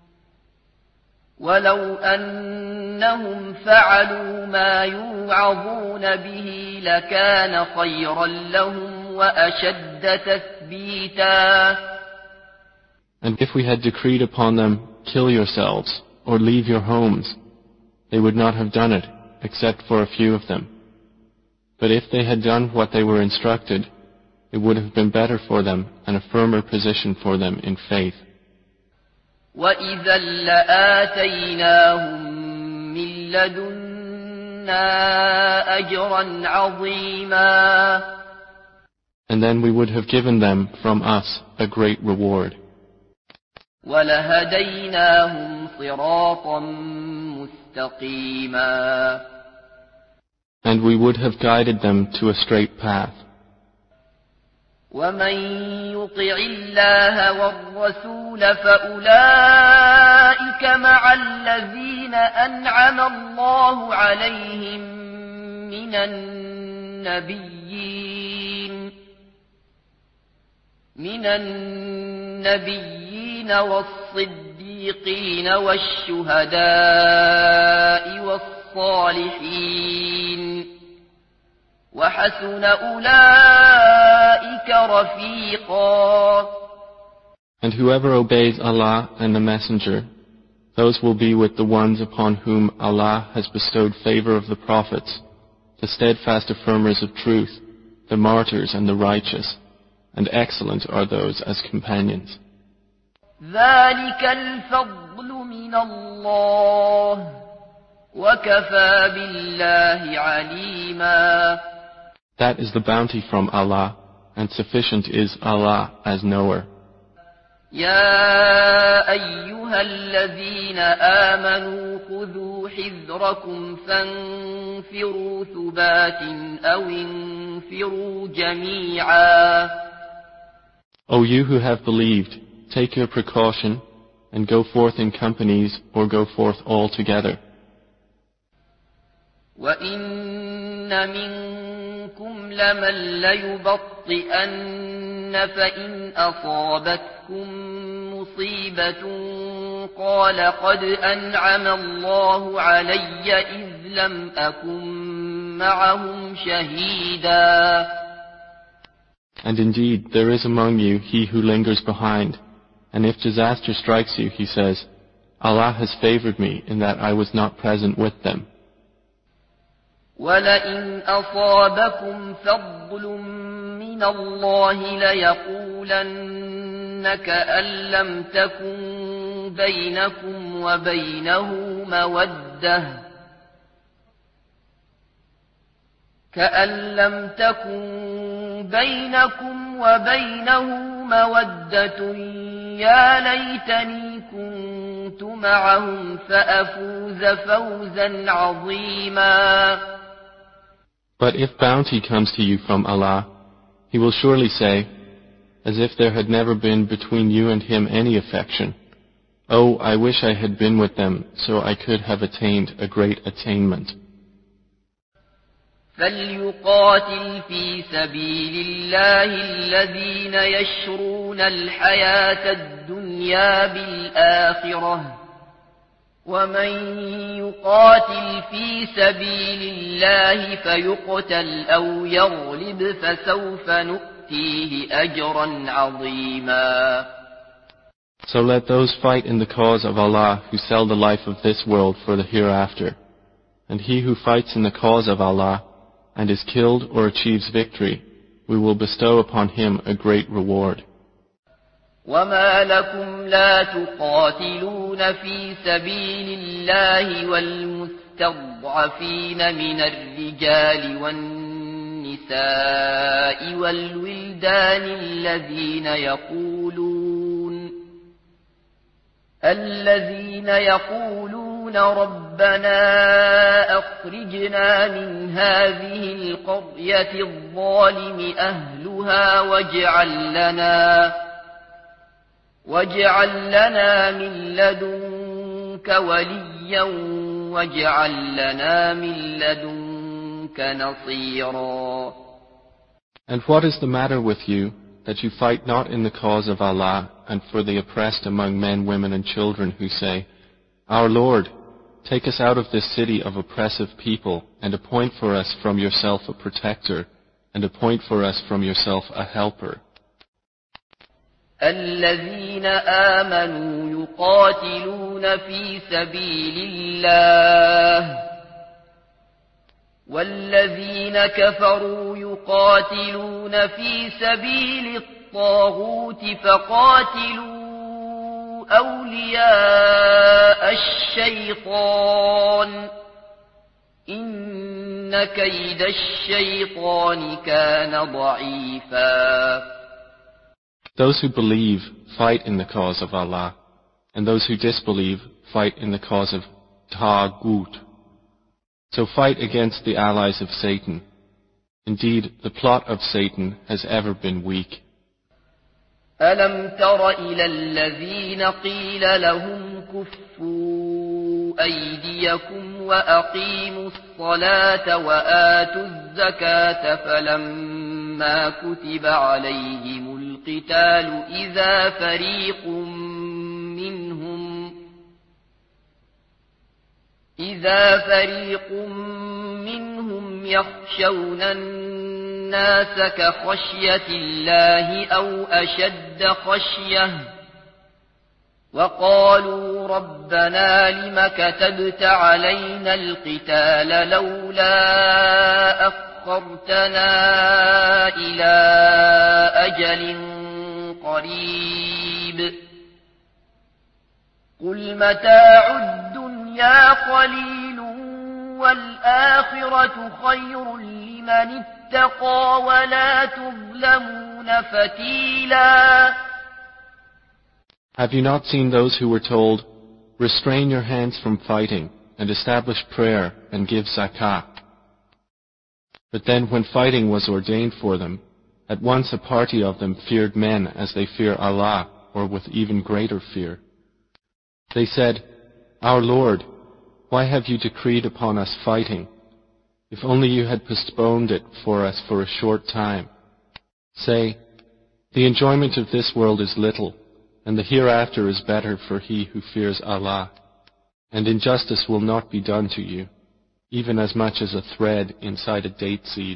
ولو أنهم فعلوا ما يوعظون به لكان خيرا لهم وأشد تثبيتا. And if we had decreed upon them, "Kill yourselves," or "Leave your homes," they would not have done it, except for a few of them. But if they had done what they were instructed, it would have been better for them and a firmer position for them in faith. وَإِذًا لَآتَيْنَاهُمْ مِن لَّدُنَّا أَجْرًا عَظِيمًا. and then we would have given them from us a great reward. وَلَهَدَيْنَاهُمْ صِرَاطًا مُسْتَقِيمًا. And we would have guided them to a straight path. وَمَن يُطِعِ اللَّهَ وَالرَّسُولَ فَأُولَئِكَ مَعَ الَّذِينَ أَنْعَمَ اللَّهُ عَلَيْهِم مِّنَ النَّبِيِّينَ مِنَ النَّبِيِّينَ وَالصِّدِّيقِينَ وَالشُّهَدَاءِ وَالصَّالِحِينَ وَحَسُنَ أُولَئِكَ رَفِيقًا. And whoever obeys Allah and the Messenger, those will be with the ones upon whom Allah has bestowed favor of the prophets, the steadfast affirmers of truth, the martyrs and the righteous, and excellent are those as companions. ذَلِكَ الْفَضْلُ مِنَ اللَّهِ وَكَفَى بِاللَّهِ عَلِيمًا. That is the bounty from Allah, and sufficient is Allah as knower. يَا أَيُّهَا الَّذِينَ آمَنُوا خُذُوا حِذْرَكُمْ فَانفِرُوا ثُبَاتٍ أَوْ انفِرُوا جَمِيعًا. O you who have believed, take your precaution, and go forth in companies or go forth all together. وَإِنَّ مِنكُمْ لَمَن لَّيُبَطِّئَنَّ فَإِنْ أَصَابَتْكُم مُّصِيبَةٌ قَالَ قَدْ أَنْعَمَ اللَّهُ عَلَيَّ إِذْ لَمْ أَكُن مَّعَهُمْ شَهِيدًا. And indeed, there is among you he who lingers behind, and if disaster strikes you, he says, Allah has favored me in that I was not present with them. وَلَئِنْ أَصَابَكُمْ فَضْلٌ مِّنَ اللَّهِ لَيَقُولَنَّ كَأَن لَّمْ تَكُن بَيْنَكُمْ وَبَيْنَهُ مَوَدَّةٌ كَأَن لَّمْ تَكُن بَيْنَكُمْ وَبَيْنَهُ مَوَدَّةٌ يَا لَيْتَنِي كُنتُ مَعَهُمْ فَأَفُوزَ فَوْزًا عَظِيمًا. But if bounty comes to you from Allah, He will surely say, as if there had never been between you and Him any affection, Oh, I wish I had been with them, so I could have attained a great attainment. فَلْيُقَاتِلْ فِي سَبِيلِ اللَّهِ الَّذِينَ يَشْرُونَ الْحَيَاةَ الدُّنْيَا بِالْآخِرَةِ وَمَن يُقَاتِلْ فِي سَبِيلِ اللَّهِ فَيُقْتَلْ أَوْ يَغْلِبْ فَسَوْفَ نُؤْتِيهِ أَجْرًا عَظِيمًا. So let those fight in the cause of Allah who sell the life of this world for the hereafter. And he who fights in the cause of Allah and is killed or achieves victory, we will bestow upon him a great reward. وَمَا لَكُمْ لَا تُقَاتِلُونَ فِي سَبِيلِ اللَّهِ وَالْمُسْتَضْعَفِينَ مِنَ الرِّجَالِ وَالنِّسَاءِ وَالْوِلْدَانِ الَّذِينَ يَقُولُونَ الَّذِينَ يَقُولُونَ رَبَّنَا أَخْرِجْنَا مِنْ هَذِهِ الْقَرْيَةِ الظَّالِمِ أَهْلُهَا وَاجْعَل لَّنَا وَاجْعَل لَّنَا مِن لَّدُنكَ وَلِيًّا وَاجْعَل لَّنَا مِن لَّدُنكَ نَصِيرًا. And what is the matter with you, that you fight not in the cause of Allah and for the oppressed among men, women and children who say, Our Lord, take us out of this city of oppressive people and appoint for us from yourself a protector and appoint for us from yourself a helper. الذين آمنوا يقاتلون في سبيل الله والذين كفروا يقاتلون في سبيل الطاغوت فقاتلوا أولياء الشيطان إن إن كيد الشيطان كان ضعيفا. Those who believe fight in the cause of Allah, and those who disbelieve fight in the cause of Taghut. So fight against the allies of Satan. Indeed, the plot of Satan has ever been weak. ألم تر إلى الذين قيل لهم كفوا أيديكم وأقيموا الصلاة وآتوا الزكاة فلما كتب عليهم القتال إذا فريق منهم إذا فريق منهم يخشون الناس كخشية الله أو أشد خشية وقالوا ربنا لم كتبت علينا القتال لولا أخرتنا إلى أجل قريب قل متاع الدنيا قليل والآخرة خير لمن اتقى ولا تظلمون فتيلا. Have you not seen those who were told, restrain your hands from fighting and establish prayer and give zakah? But then when fighting was ordained for them, at once a party of them feared men as they fear Allah, or with even greater fear. They said, Our Lord, why have you decreed upon us fighting? If only you had postponed it for us for a short time. Say, the enjoyment of this world is little, and the hereafter is better for he who fears Allah. And injustice will not be done to you, even as much as a thread inside a date seed.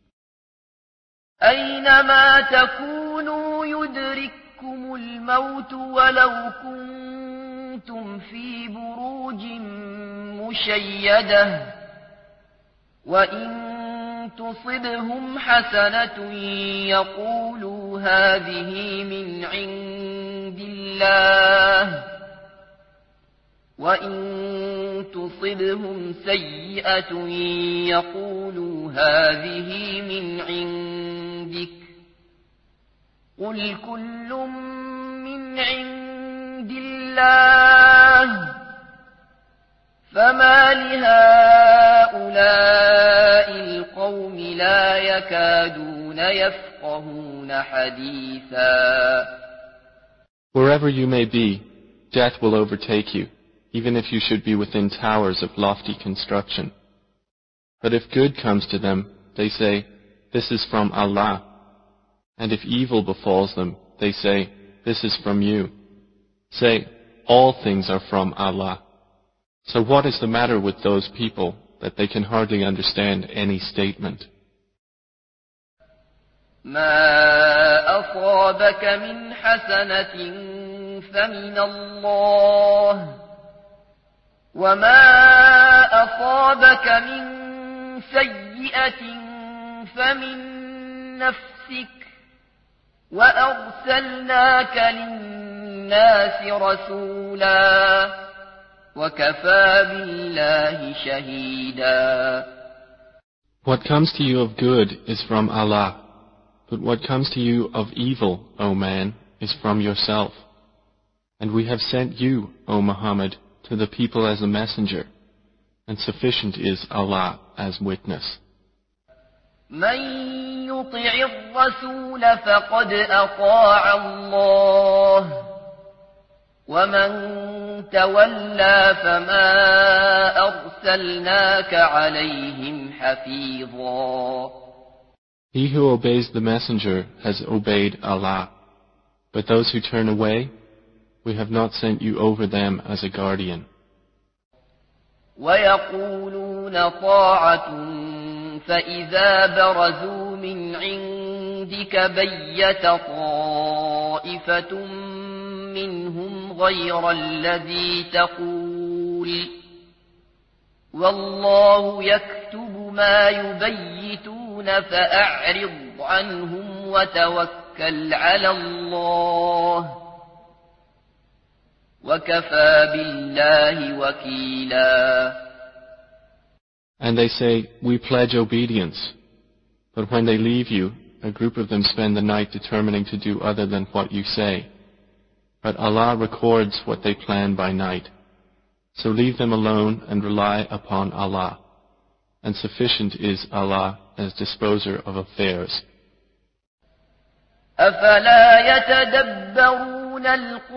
أينما تكونوا يدرككم الموت ولو كنتم في بروج مشيدة وإن تصبهم حسنة يقولوا هذه من عند الله وإن تصبهم سيئة يقولوا هذه من عندك قل كل من عند الله فما لهؤلاء القوم لا يكادون يفقهون حديثا. Wherever you may be, death will overtake you, even if you should be within towers of lofty construction. But if good comes to them, they say, this is from Allah. And if evil befalls them, they say, this is from you. Say, all things are from Allah. So what is the matter with those people that they can hardly understand any statement? ما أصابك من حسنة فمن الله وما أصابك من سيئة فمن نفسك وأرسلناك للناس رسولا وكفى بالله شهيدا. What comes to you of good is from Allah, but what comes to you of evil, O man, is from yourself. And we have sent you, O Muhammad, to the people as a messenger, and sufficient is Allah as witness. من يطع الرسول فقد أطاع الله ومن تولى فما أرسلناك عليهم حفيظا. He who obeys the messenger has obeyed Allah, but those who turn away, we have not sent you over them as a guardian. ويقولون طاعة فإذا برزوا من عندك بيت طائفة منهم غير الذي تقول والله يكتب ما يبيتون فأعرض عنهم وتوكل على الله وكفى بالله وكيلا. And they say, "We pledge obedience." But when they leave you, a group of them spend the night determining to do other than what you say. But Allah records what they plan by night. So leave them alone and rely upon Allah. And sufficient is Allah as disposer of affairs. أفلا يتدبرون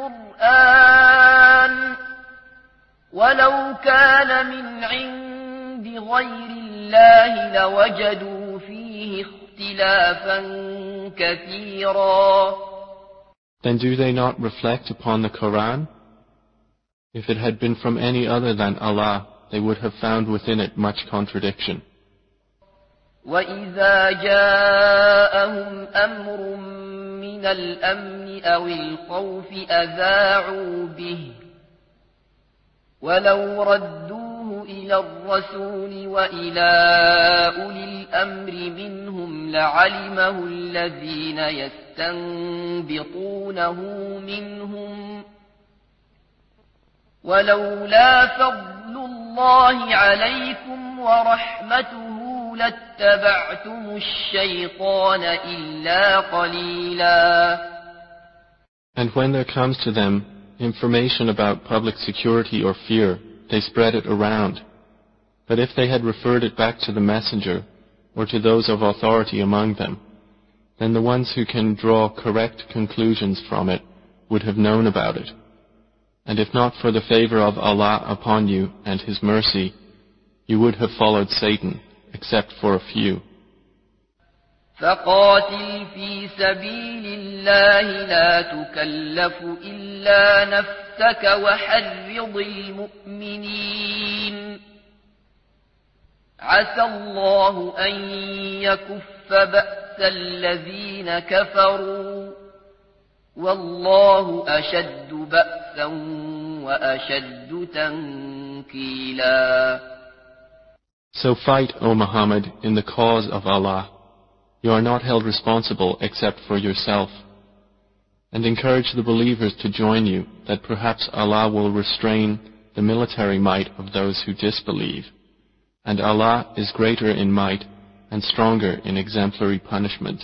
القرآن ولو كان من عند غير الله لوجدوا فيه اختلافا كثيرا. Then do they not reflect upon the Quran? If it had been from any other than Allah, they would have found within it much contradiction. وَإِذَا جَاءَهُمْ أَمْرٌ مِّنَ الْأَمْنِ أَوِ الْخَوْفِ أَذَاعُوا بِهِ وَلَوْ رَدُّوهُ إِلَى الرَّسُولِ وَإِلَى أُولِي الْأَمْرِ مِنْهُمْ لَعَلِمَهُ الَّذِينَ يَسْتَنبِطُونَهُ مِنْهُمْ ولولا فضل الله عليكم ورحمته لاتبعتم الشيطان إلا قليلا. And when there comes to them information about public security or fear, they spread it around. But if they had referred it back to the messenger or to those of authority among them, then the ones who can draw correct conclusions from it would have known about it. And if not for the favor of Allah upon you and His mercy, you would have followed Satan, except for a few. فقاتل في سبيل الله لا تكلف إلا نفسك وحرض المؤمنين عسى الله أن يكف بأس الذين كفروا والله أشد بأسا وأشد تنكيلا. So fight, O Muhammad, in the cause of Allah. You are not held responsible except for yourself. And encourage the believers to join you, that perhaps Allah will restrain the military might of those who disbelieve. And Allah is greater in might and stronger in exemplary punishment.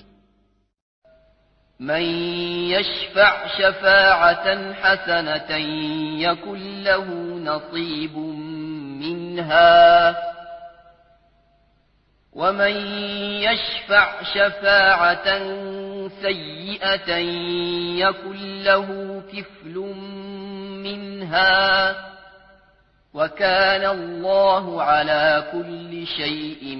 من يشفع شفاعة حسنة يكن له نصيب منها ومن يشفع شفاعة سيئة يكن له كفل منها وكان الله على كل شيء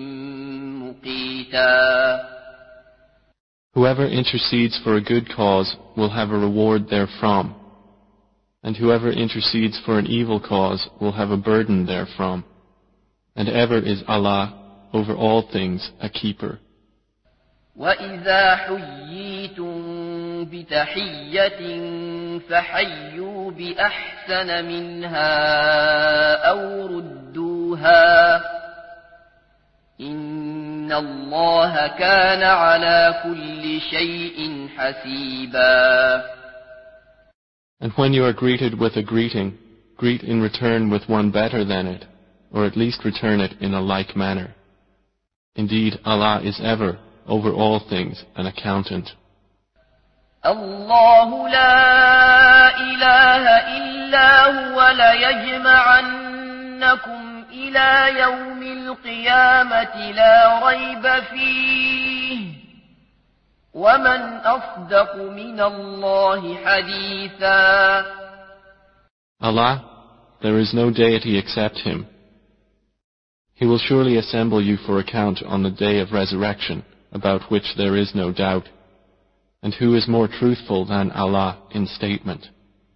مقيتا. Whoever intercedes for a good cause will have a reward therefrom, and whoever intercedes for an evil cause will have a burden therefrom. And ever is Allah over all things a keeper. وَإِذَا حُيِّيتُم بِتَحِيَّةٍ فَحَيُّوا بِأَحْسَنَ مِنْهَا أَوْ رُدُّوهَا إِنَّ اللَّهَ كَانَ عَلَى كُلِّ شَيْءٍ حَسِيبًا. And when you are greeted with a greeting, greet in return with one better than it, or at least return it in a like manner. Indeed, Allah is ever, over all things, an accountant. الله لا إله إلا هو ليجمعنكم إلى يوم القيامة لا ريب فيه ومن أصدق من الله حديثا. Allah, there is no deity except Him. He will surely assemble you for account on the day of resurrection, about which there is no doubt. And who is more truthful than Allah in statement?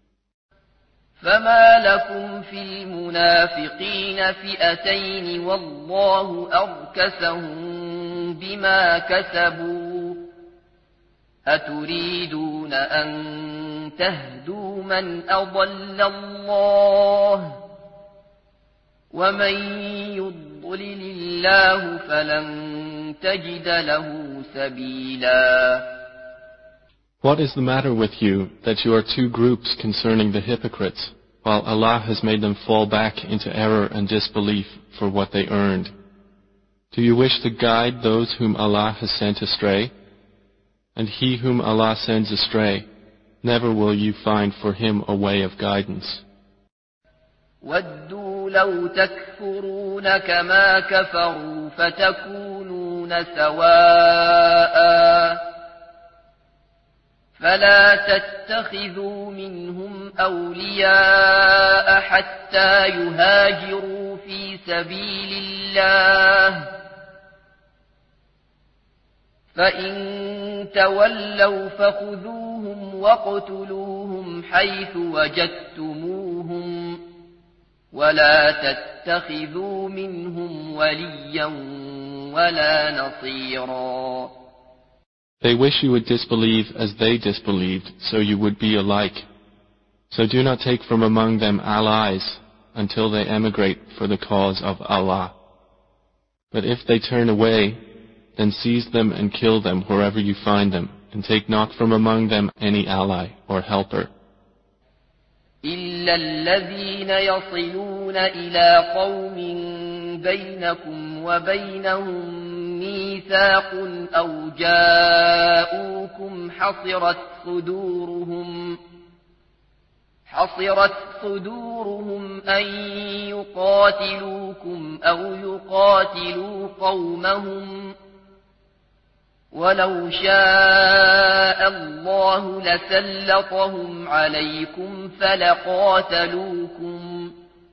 فما لكم في المنافقين فئتين والله أركسهم بما كسبوا أتريدون أن تهدوا من أضل الله ومن يضلل الله فلن تجد له سبيلا. What is the matter with you that you are two groups concerning the hypocrites, while Allah has made them fall back into error and disbelief for what they earned? Do you wish to guide those whom Allah has sent astray? And he whom Allah sends astray, never will you find for him a way of guidance. وَدُّوا لَوْ تَكْفُرُونَ كَمَا كَفَرُوا فَتَكُونُونَ سَوَاءً فَلَا تَتَّخِذُوا مِنْهُمْ أَوْلِيَاءَ حَتَّى يُهَاجِرُوا فِي سَبِيلِ اللَّهِ فَإِن تَوَلَّوْا فَخُذُوهُمْ وَاقْتُلُوهُمْ حَيْثُ وَجَدتُّمُوهُمْ وَلَا تَتَّخِذُوا مِنْهُمْ وَلِيًّا وَلَا نَصِيرًا. They wish you would disbelieve as they disbelieved, so you would be alike. So do not take from among them allies until they emigrate for the cause of Allah. But if they turn away, then seize them and kill them wherever you find them, and take not from among them any ally or helper. إِلَّا الَّذِينَ يَصِلُونَ إِلَى قَوْمٍ بَيْنَكُمْ وَبَيْنَهُمْ مِيثَاقٌ أَوْ جَاءُوكُمْ حَصِرَتْ صُدُورُهُمْ حَصِرَتْ صُدُورُهُمْ أَن يُقَاتِلُوكُمْ أَوْ يُقَاتِلُوا قَوْمَهُمْ وَلَوْ شَاءَ اللَّهُ لَسَلَّطَهُمْ عَلَيْكُمْ فَلَقَاتَلُوكُمْ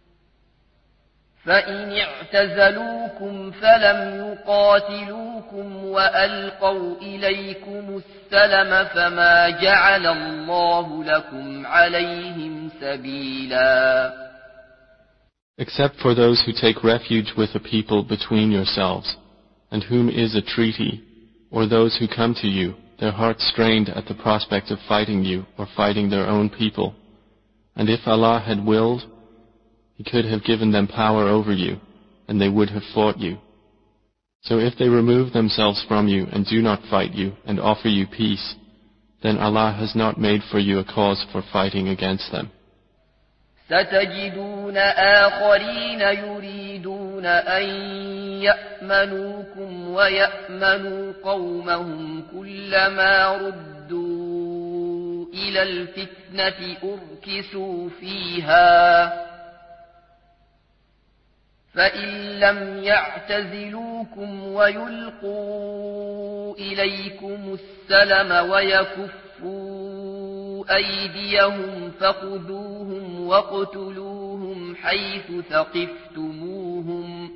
فَإِنِ اعْتَزَلُوكُمْ فَلَمْ يُقَاتِلُوكُمْ وَأَلْقَوْا إِلَيْكُمُ السَّلَمَ فَمَا جَعَلَ اللَّهُ لَكُمْ عَلَيْهِمْ سَبِيلًا. Except for those who take refuge with a people between yourselves, and whom is a treaty, or those who come to you, their hearts strained at the prospect of fighting you or fighting their own people. And if Allah had willed, He could have given them power over you, and they would have fought you. So if they remove themselves from you and do not fight you and offer you peace, then Allah has not made for you a cause for fighting against them. ستجدون آخرين يريدون أن يأمنوكم ويأمنوا قومهم كلما ردوا إلى الفتنة أركسوا فيها فإن لم يعتزلوكم ويلقوا إليكم السلم ويكفوا أيديهم فخذوهم واقتلوهم حيث ثقفتموهم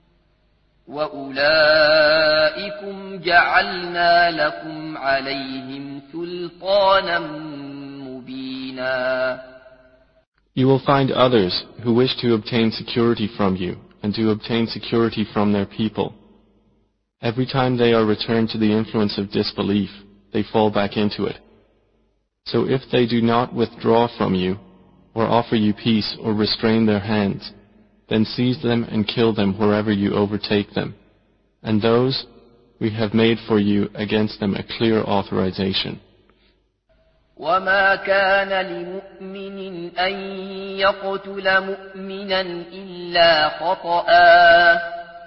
وأولئكم جعلنا لكم عليهم سلطانا مبينا. You will find others who wish to obtain security from you and to obtain security from their people. Every time they are returned to the influence of disbelief, they fall back into it. So if they do not withdraw from you, or offer you peace or restrain their hands, then seize them and kill them wherever you overtake them. And those we have made for you against them a clear authorization. وما كان لمؤمن أن يقتل مؤمنا إلا خطأ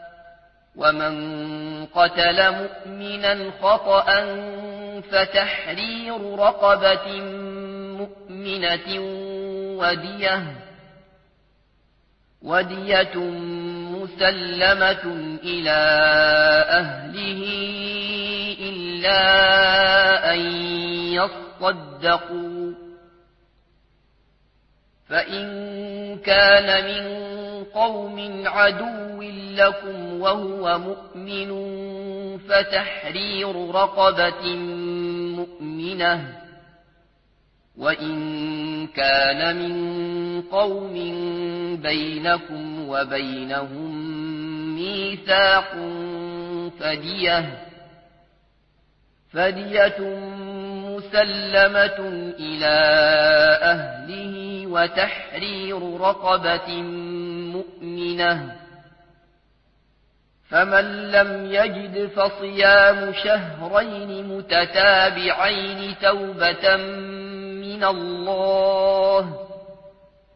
ومن قتل مؤمنا خطأ فتحرير رقبة مؤمنة ودية ودية مسلمة إلى أهله إلا أن يصدقوا فإن كان من قوم عدو لكم وهو مؤمن فتحرير رقبة مؤمنة وإن كان من قوم بينكم وبينهم ميثاق فدية فدية مسلمة إلى أهله وتحرير رقبة مؤمنة فمن لم يجد فصيام شهرين متتابعين توبة من الله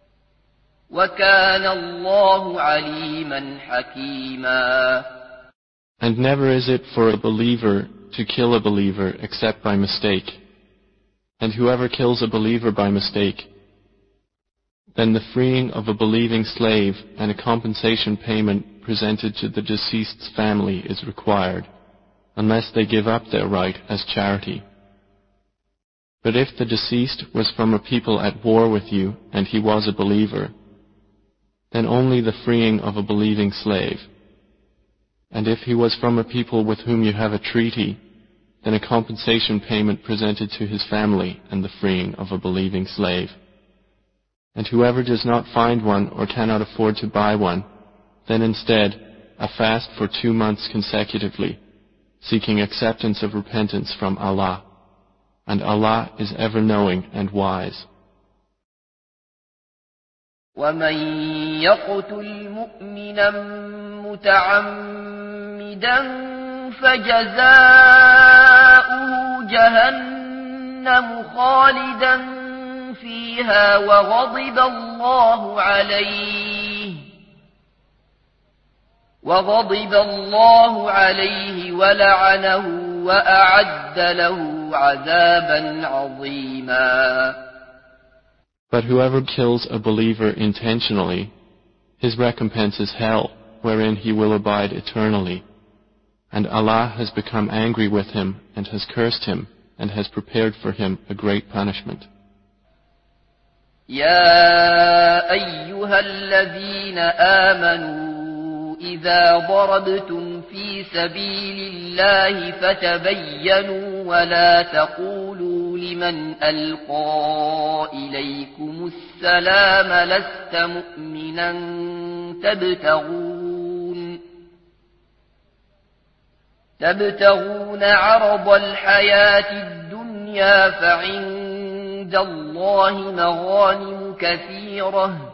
وكان الله عليما حكيما. And never is it for a believer to kill a believer except by mistake. And whoever kills a believer by mistake, then the freeing of a believing slave and a compensation payment presented to the deceased's family is required, unless they give up their right as charity. But if the deceased was from a people at war with you and he was a believer, then only the freeing of a believing slave. And if he was from a people with whom you have a treaty, then a compensation payment presented to his family and the freeing of a believing slave. And whoever does not find one or cannot afford to buy one, then instead a fast for two months consecutively, seeking acceptance of repentance from Allah. And Allah is ever knowing and wise. ومن يقتل مؤمنا متعمدا فجزاؤه جهنم خالدا فيها وغضب الله عليه وغضب الله عليه ولعنه وأعد له عذابا عظيما. But whoever kills a believer intentionally, his recompense is hell, wherein he will abide eternally. And Allah has become angry with him and has cursed him and has prepared for him a great punishment. يا أيها الذين آمنوا إذا ضربتم في سبيل الله فتبينوا ولا تقولوا لمن ألقى إليكم السلام لست مؤمنا تبتغون تبتغون عرض الحياة الدنيا فعند الله مغانم كثيرة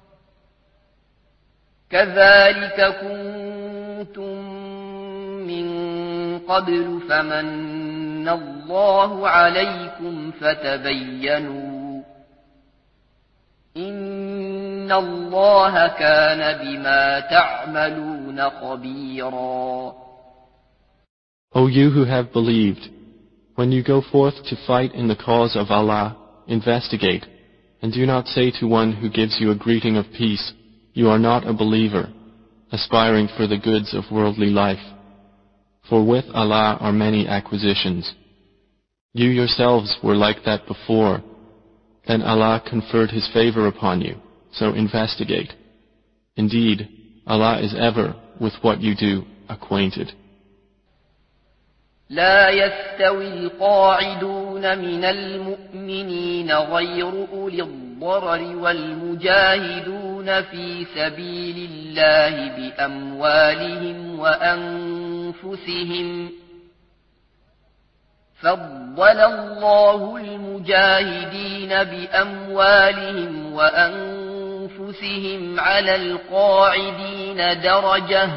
كذلك كنتم من قبل فمن الله عليكم فتبينوا إن الله كان بما تعملون خبيرا. O you who have believed, when you go forth to fight in the cause of Allah, investigate, and do not say to one who gives you a greeting of peace, you are not a believer, aspiring for the goods of worldly life. For with Allah are many acquisitions. You yourselves were like that before. Then Allah conferred His favor upon you, so investigate. Indeed, Allah is ever, with what you do, acquainted. لا يستوي القاعدون من المؤمنين غير أولي الضرر والمجاهدون في سبيل الله بأموالهم وأنفسهم فضل الله المجاهدين بأموالهم وأنفسهم على القاعدين درجة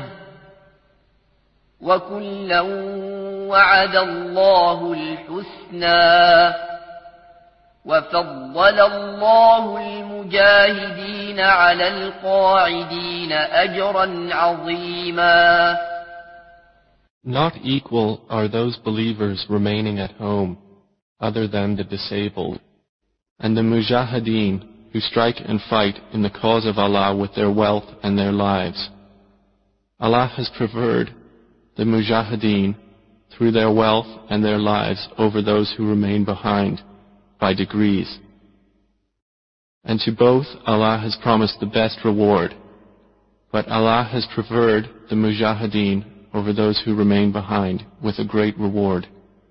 وكلا وعد الله الحسنى وفضل الله المجاهدين على القاعدين أجرا عظيما. Not equal are those believers remaining at home, other than the disabled, and the mujahideen who strike and fight in the cause of Allah with their wealth and their lives. Allah has preferred the mujahideen through their wealth and their lives over those who remain behind by degrees. And to both Allah has promised the best reward, but Allah has preferred the mujahideen over those who remain behind with a great reward.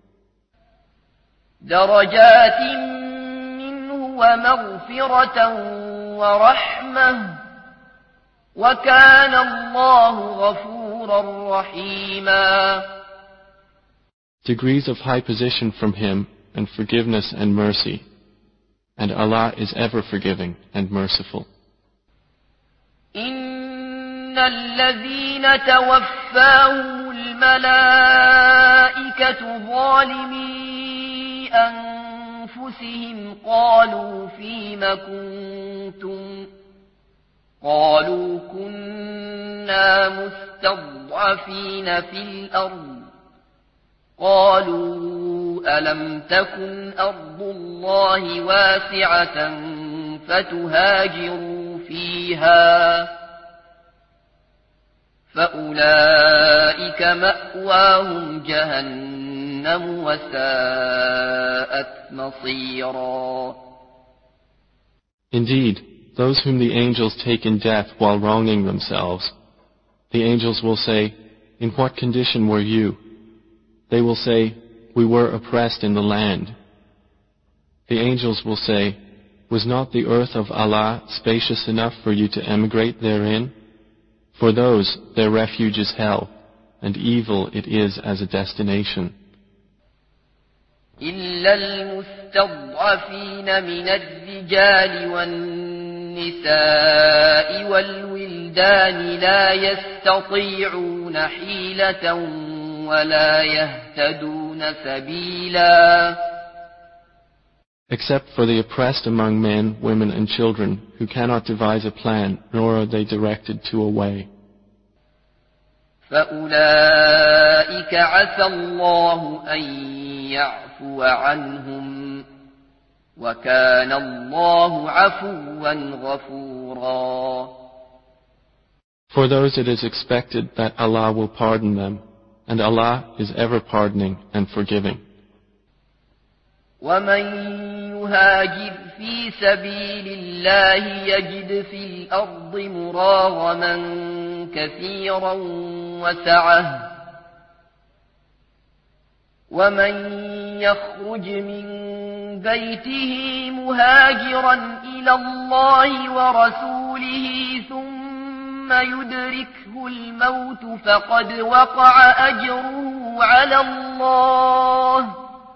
درجات منه ومغفرة ورحمة وكان الله غفورا رحيما. Degrees of high position from Him and forgiveness and mercy, and Allah is ever forgiving and merciful. إن الذين توفاهم الملائكة ظالمي أنفسهم قالوا فيم كنتم قالوا كنا كنا مستضعفين في الأرض قالوا ألم تكن أرض الله واسعة فتهاجروا فيها فأولئك مأواهم جهنم وساءت مصيرا. Indeed, those whom the angels take in death while wronging themselves, the angels will say, "In what condition were you?" They will say, "We were oppressed in the land." The angels will say, "Was not the earth of Allah spacious enough for you to emigrate therein? For those, their refuge is hell, and evil it is as a destination. إلا المستضعفين من الرجال والنساء والولدان لا يستطيعون حيلة ولا يهتدون سبيلا. Except for the oppressed among men, women and children, who cannot devise a plan, nor are they directed to a way. فَأُولَئِكَ عَسَى اللَّهُ أَن يَعْفُوَ عَنْهُمْ وَكَانَ اللَّهُ عَفُوًّا غَفُورًا. For those it is expected that Allah will pardon them, and Allah is ever pardoning and forgiving. وَمَن يُهَاجِرْ فِي سَبِيلِ اللَّهِ يَجِدْ فِي الْأَرْضِ مُرَاغَمًا كَثِيرًا وَسَعَةً وَمَن يَخْرُجْ مِن بَيْتِهِ مُهَاجِرًا إِلَى اللَّهِ وَرَسُولِهِ ثُمَّ يُدْرِكْهُ الْمَوْتُ فَقَدْ وَقَعَ أَجْرُهُ عَلَى اللَّهِ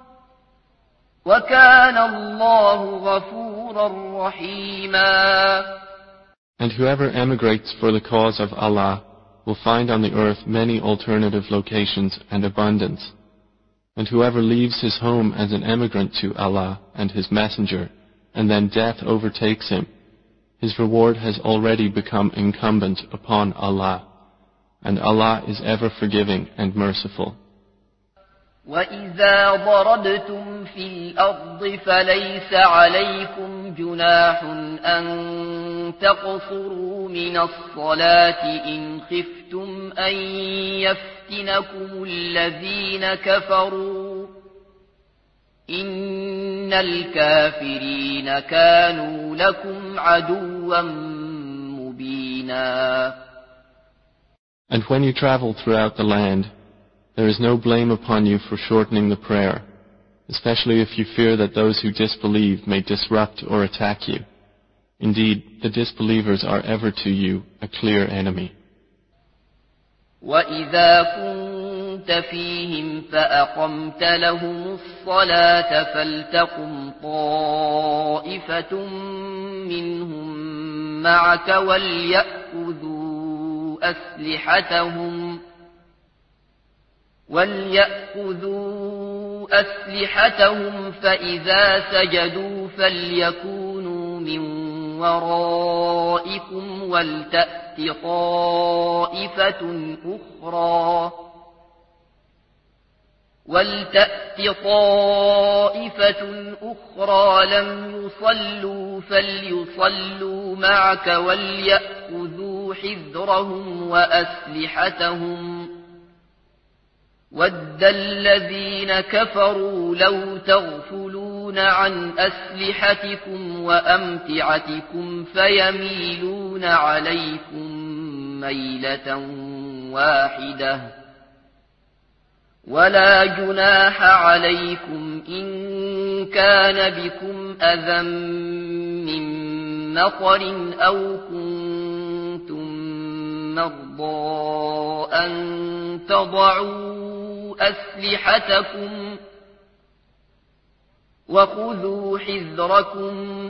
وَكَانَ اللَّهُ غَفُورًا رَحِيمًا. And whoever emigrates for the cause of Allah will find on the earth many alternative locations and abundance. And whoever leaves his home as an emigrant to Allah and His Messenger, and then death overtakes him, his reward has already become incumbent upon Allah, and Allah is ever forgiving and merciful. وَإِذَا ضَرَبْتُمْ فِي الْأَرْضِ فَلَيْسَ عَلَيْكُمْ جُنَاحٌ أَن تَقْصُرُوا مِنَ الصَّلَاةِ إِنْ خِفْتُمْ أَن يَفْتِنَكُمُ الَّذِينَ كَفَرُوا إِنَّ الْكَافِرِينَ كَانُوا لَكُمْ عَدُوًّا مُبِينًا. And when you travel throughout the land, there is no blame upon you for shortening the prayer, especially if you fear that those who disbelieve may disrupt or attack you. Indeed, the disbelievers are ever to you a clear enemy. وَإِذَا كُنْتَ فِيهِمْ فَأَقَمْتَ لَهُمُ الصَّلَاةَ فَلْتَقُمْ طَائِفَةٌ مِّنْهُمْ مَعَكَ وَلْيَأْخُذُوا أَسْلِحَتَهُمْ وَلْيَأْخُذُوا أَسْلِحَتَهُمْ فَإِذَا سَجَدُوا فَلْيَكُونُوا مِنْ وَرَائِكُمْ وَلْتَأْتِ طَائِفَةٌ أُخْرَى وَلْتَأْتِ طَائِفَةٌ أُخْرَى لَمْ يُصَلُّوا فَلْيُصَلُّوا مَعَكَ وَلْيَأْخُذُوا حِذْرَهُمْ وَأَسْلِحَتَهُمْ وَدَّ الَّذِينَ كَفَرُوا لَوْ تَغْفُلُونَ عَنْ أَسْلِحَتِكُمْ وَأَمْتِعَتِكُمْ فَيَمِيلُونَ عَلَيْكُمْ مَيْلَةً وَاحِدَةً وَلَا جُنَاحَ عَلَيْكُمْ إِن كَانَ بِكُمْ أَذًى مِّن مَّطَرٍ أَوْ كُنتُم مَّرْضَىٰ أَن تَضَعُوا أسلحتكم وخذوا حذركم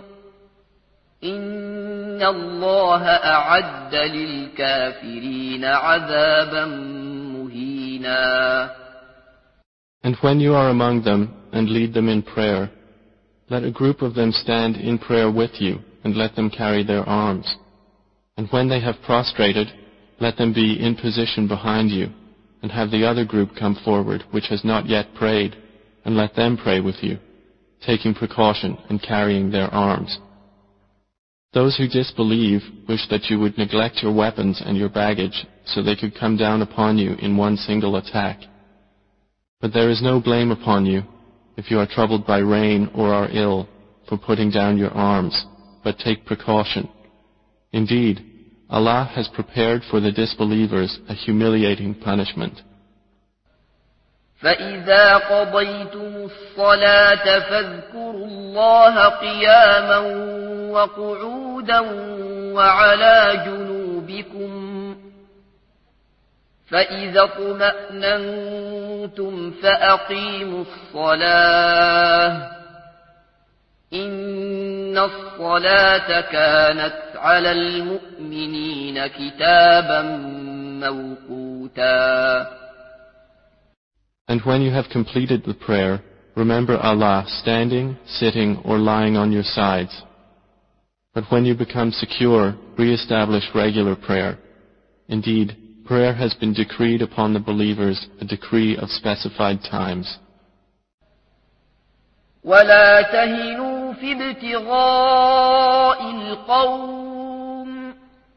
إن الله أعد للكافرين عذابا مهينا. And when you are among them and lead them in prayer, let a group of them stand in prayer with you and let them carry their arms. And when they have prostrated, let them be in position behind you, and have the other group come forward which has not yet prayed, and let them pray with you, taking precaution and carrying their arms. Those who disbelieve wish that you would neglect your weapons and your baggage, so they could come down upon you in one single attack. But there is no blame upon you, if you are troubled by rain or are ill, for putting down your arms, but take precaution. Indeed, Allah has prepared for the disbelievers a humiliating punishment. فإذا قضيتم الصلاة فاذكروا الله قياما وقعودا وعلى جنوبكم فإذا اطمأننتم فأقيموا الصلاة إن الصلاة كانت على المؤمنين كتابا موقوتا. And when you have completed the prayer, remember Allah standing, sitting, or lying on your sides. But when you become secure, re-establish regular prayer. Indeed, prayer has been decreed upon the believers, a decree of specified times. ولا تهنوا في ابتغاء القوم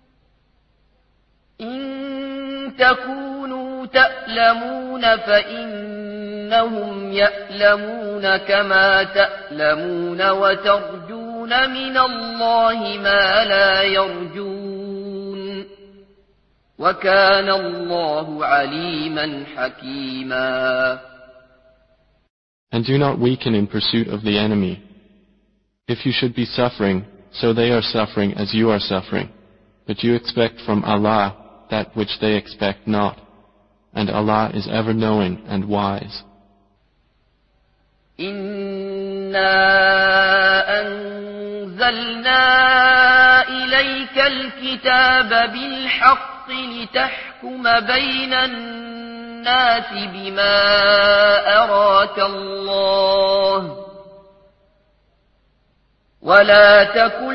إن تكونوا تألمون فإنهم يألمون كما تألمون وترجون من الله ما لا يرجون وكان الله عليما حكيما. And do not weaken in pursuit of the enemy. If you should be suffering, so they are suffering as you are suffering. But you expect from Allah that which they expect not. And Allah is ever knowing and wise. إنا أنزلنا إليك الكتاب بالحق لتحكم بين الناس بما أراك الله ولا تكن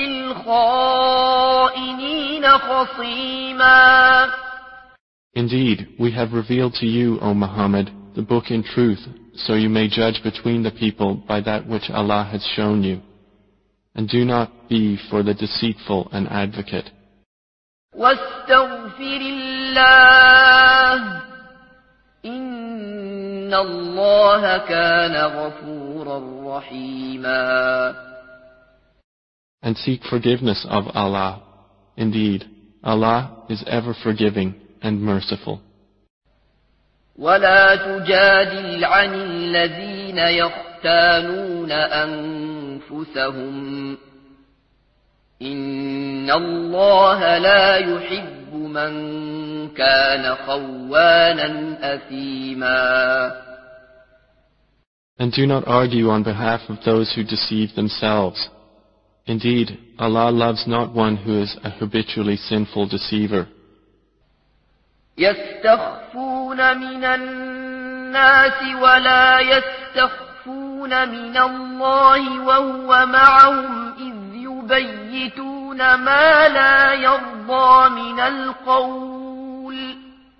للخائنين خصيما. Indeed, we have revealed to you, O Muhammad, the book in truth, so you may judge between the people by that which Allah has shown you. And do not be for the deceitful an advocate. واستغفر الله إن الله كان غفورا رحيما. And seek forgiveness of Allah. Indeed, Allah is ever forgiving and merciful. ولا تجادل عن الذين يختانون أنفسهم إن الله لا يحب من كان خوانا أثيما. And do not argue on behalf of those who deceive themselves. Indeed, Allah loves not one who is a habitually sinful deceiver. يستخفون من الناس ولا يستخفون من الله وهو معهم إذ يبيتون ما لا يرضى من القول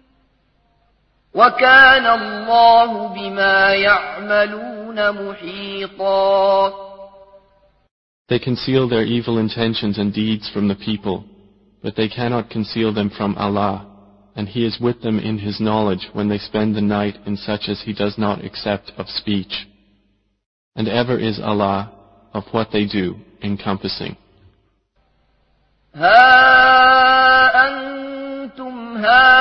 وكان الله بما يعملون محيطا. They conceal their evil intentions and deeds from the people, but they cannot conceal them from Allah, and He is with them in His knowledge when they spend the night in such as He does not accept of speech. And ever is Allah of what they do encompassing. ها أنتم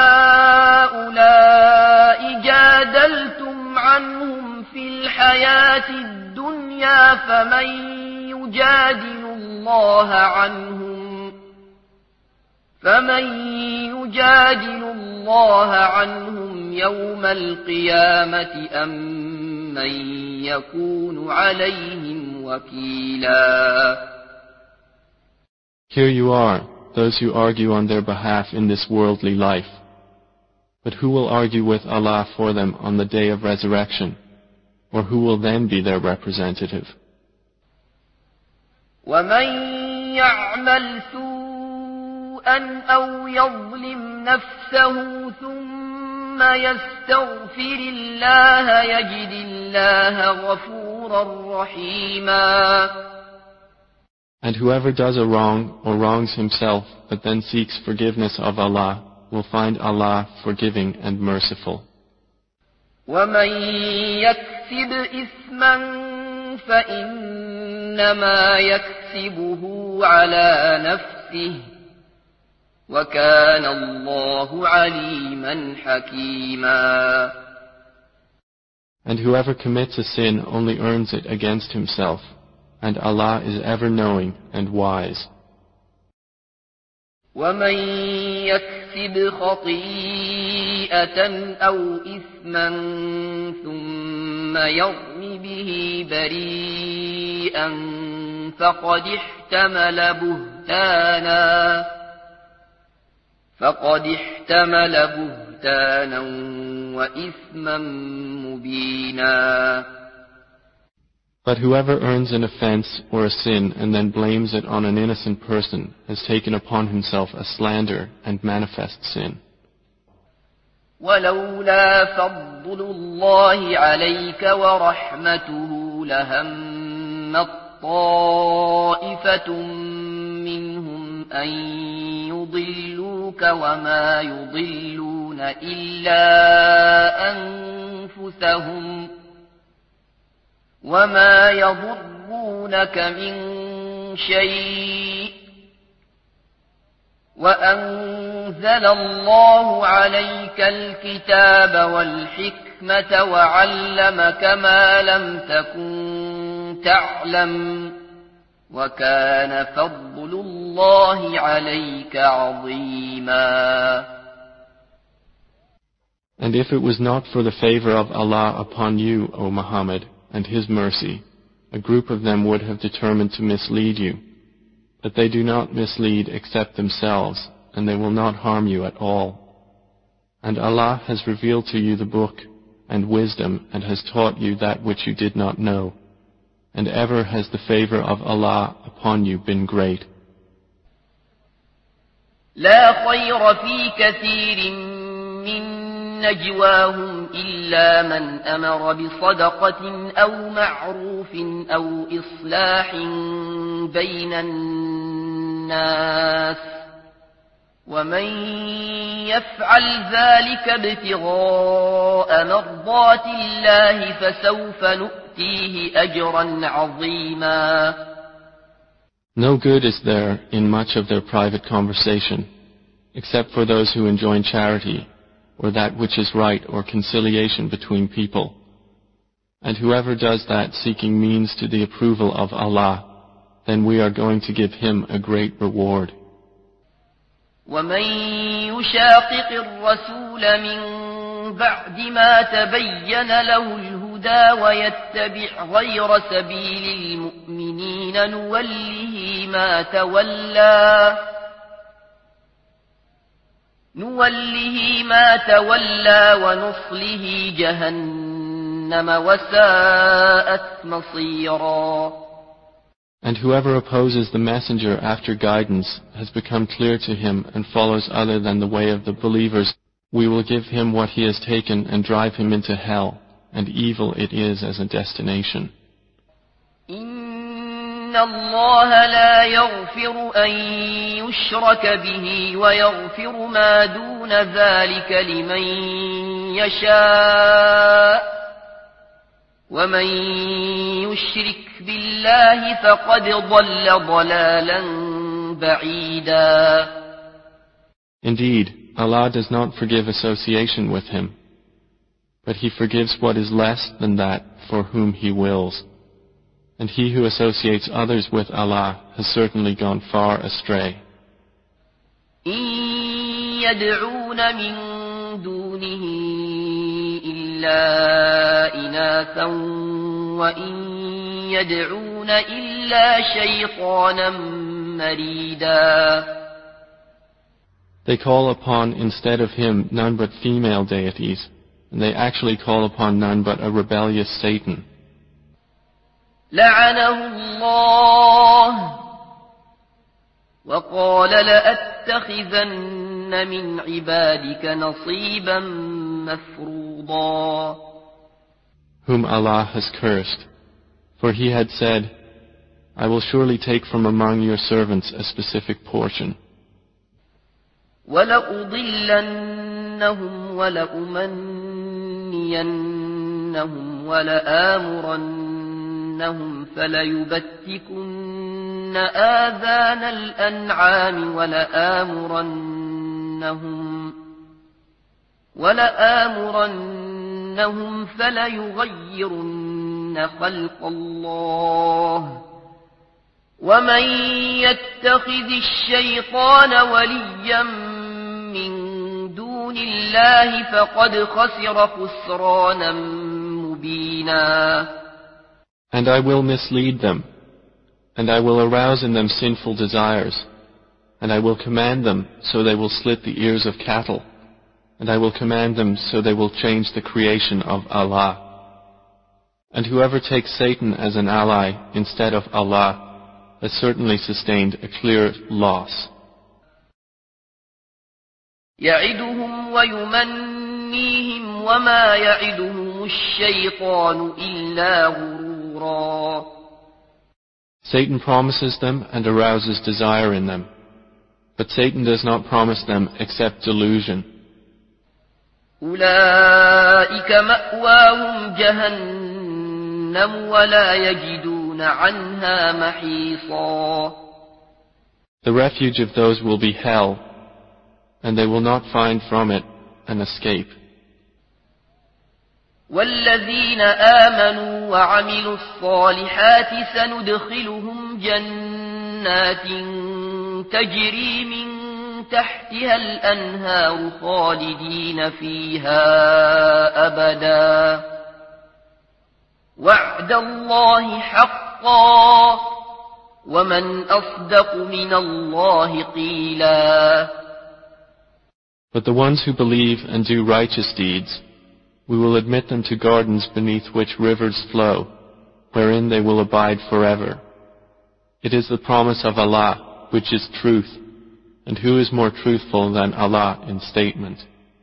هؤلاء جادلتم عنهم في الحياة الدنيا فمن يجادل الله عنهم فمن يجادل الله عنهم يوم القيامة أم من يكون عليهم وكيلا. Here you are, those who argue on their behalf in this worldly life. But who will argue with Allah for them on the day of resurrection? Or who will then be their representative? ومن يعمل سوءا سوءا أو يظلم نفسه ثم يستغفر الله يجد الله غفورا رحيما. And whoever does a wrong or wrongs himself but then seeks forgiveness of Allah will find Allah forgiving and merciful. ومن يكسب إثما فإنما يكسبه على نفسه وكان الله عليما حكيما. And whoever commits a sin only earns it against himself, and Allah is ever knowing and wise. ومن يكسب خطيئة أو إثما ثم يرم به بريئا فقد احتمل بهتانا فقد احتمل بهتانا وإثما مبينا. But whoever earns an offense or a sin and then blames it on an innocent person has taken upon himself a slander and manifest sin. ولولا فضل الله عليك ورحمته لهمت طائفة منهم أن يضلوك وما يضلون إلا أنفسهم وما يضرونك من شيء وأنزل الله عليك الكتاب والحكمة وعلمك ما لم تكن تعلم وكان فضل الله عليك عظيما. And if it was not for the favor of Allah upon you, O Muhammad, and His mercy, a group of them would have determined to mislead you. But they do not mislead except themselves, and they will not harm you at all. And Allah has revealed to you the book and wisdom and has taught you that which you did not know. And ever has the favor of Allah upon you been great. لا خير في كثير من نجواهم إلا من أمر بصدقة أو معروف أو إصلاح بين الناس ومن يفعل ذلك ابتغاء مرضات الله فسوف نؤتيه أجرا عظيما. No good is there in much of their private conversation, except for those who enjoin charity, or that which is right, or conciliation between people. And whoever does that seeking means to the approval of Allah, then we are going to give him a great reward. ومن يشاقق الرسول من بعد ما تبين له الهدى ويتبع غير سبيل المؤمنين نوله ما تولى نوله ما تولى ونصله جهنم وساءت مصيرا. And whoever opposes the messenger after guidance has become clear to him and follows other than the way of the believers, we will give him what he has taken and drive him into hell, and evil it is as a destination. إن الله لا يغفر أن يشرك به ويغفر ما دون ذلك لمن يشاء ومن يشرك بالله فقد ضل ضلالا بعيدا. Indeed, Allah does not forgive association with him, but He forgives what is less than that for whom He wills. And he who associates others with Allah has certainly gone far astray. إن يدعون من دونه إلا إناثا وإن يدعون إلا شيطانا مريدا. They call upon instead of Him none but female deities, and they actually call upon none but a rebellious Satan. لعنه الله وقال لأتخذن من عبادك نصيبا مفروضا. Whom Allah has cursed. For he had said, I will surely take from among your servants a specific portion. وَلَأُضِلَّنَّهُمْ وَلَأُمَنِّيَنَّهُمْ وَلَآمُرَنَّهُمْ فَلَيُبَتِّكُنَّ آذَانَ الْأَنْعَامِ وَلَآمُرَنَّهُمْ وَلَآمُرَنَّهُمْ فَلَيُغَيِّرُنَّ خَلْقَ اللَّهِ وَمَن يَتَّخِذِ الشَّيْطَانَ وَلِيًّا مِّن دُونِ اللَّهِ فَقَدْ خَسِرَ خُسْرَانًا مُّبِينًا. And I will mislead them, and I will arouse in them sinful desires, and I will command them so they will slit the ears of cattle, and I will command them so they will change the creation of Allah. And whoever takes Satan as an ally instead of Allah has certainly sustained a clear loss. يَعِدُهُمْ وَيُمَنِّيهِمْ وَمَا يَعِدُهُمُ الشَّيْطَانُ إِلَّا غُرُورًا. Satan promises them and arouses desire in them, but Satan does not promise them except delusion. أُولَئِكَ مَأْوَاهُمْ جَهَنَّمُ وَلَا يَجِدُونَ عَنْهَا مَحِيصًا. The refuge of those will be hell, and they will not find from it an escape. وَالَّذِينَ آمَنُوا وَعَمِلُوا الصَّالِحَاتِ سَنُدْخِلُهُمْ جَنَّاتٍ تَجْرِي مِن تحتها الأنهار خالدين فيها أبدا وعد الله حقا ومن أصدق من الله قيلا. But the ones who believe and do righteous deeds, we will admit them to gardens beneath which rivers flow, wherein they will abide forever. It is the promise of Allah, which is truth. And who is more truthful than Allah in statement?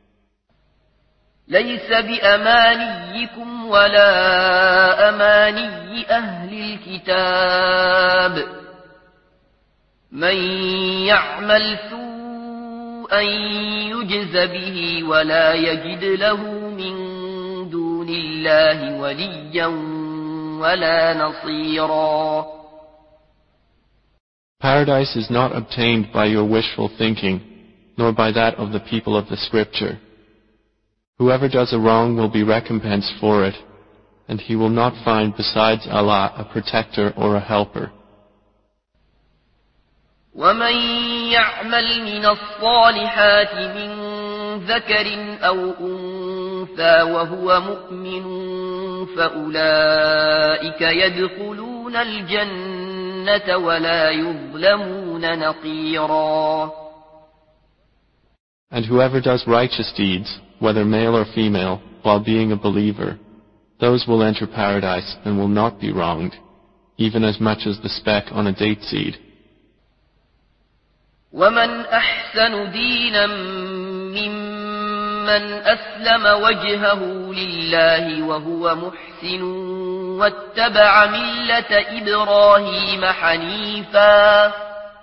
ليس بأمانيكم ولا أماني أهل الكتاب من يعمل سوءا يجز به ولا يجد له من دون الله وليا ولا نصيرا. Paradise is not obtained by your wishful thinking, nor by that of the people of the Scripture. Whoever does a wrong will be recompensed for it, and he will not find besides Allah a protector or a helper. وَمَن يَعْمَلْ مِنَ الصَّالِحَاتِ مِن ذَكَرٍ أَوْ أُنثَىٰ وَهُوَ مُؤْمِنٌ فَأُولَٰئِكَ يَدْخُلُونَ الْجَنَّةَ ولا يظلمون نقيرا. And whoever does righteous deeds, whether male or female, while being a believer, those will enter paradise and will not be wronged, even as much as the speck on a date seed. وَمَنْ أَحْسَنُ دِينًا مِّمَّنْ أَسْلَمَ وَجْهَهُ لِلَّهِ وَهُوَ مُحْسِنٌ واتبع ملة إبراهيم حنيفا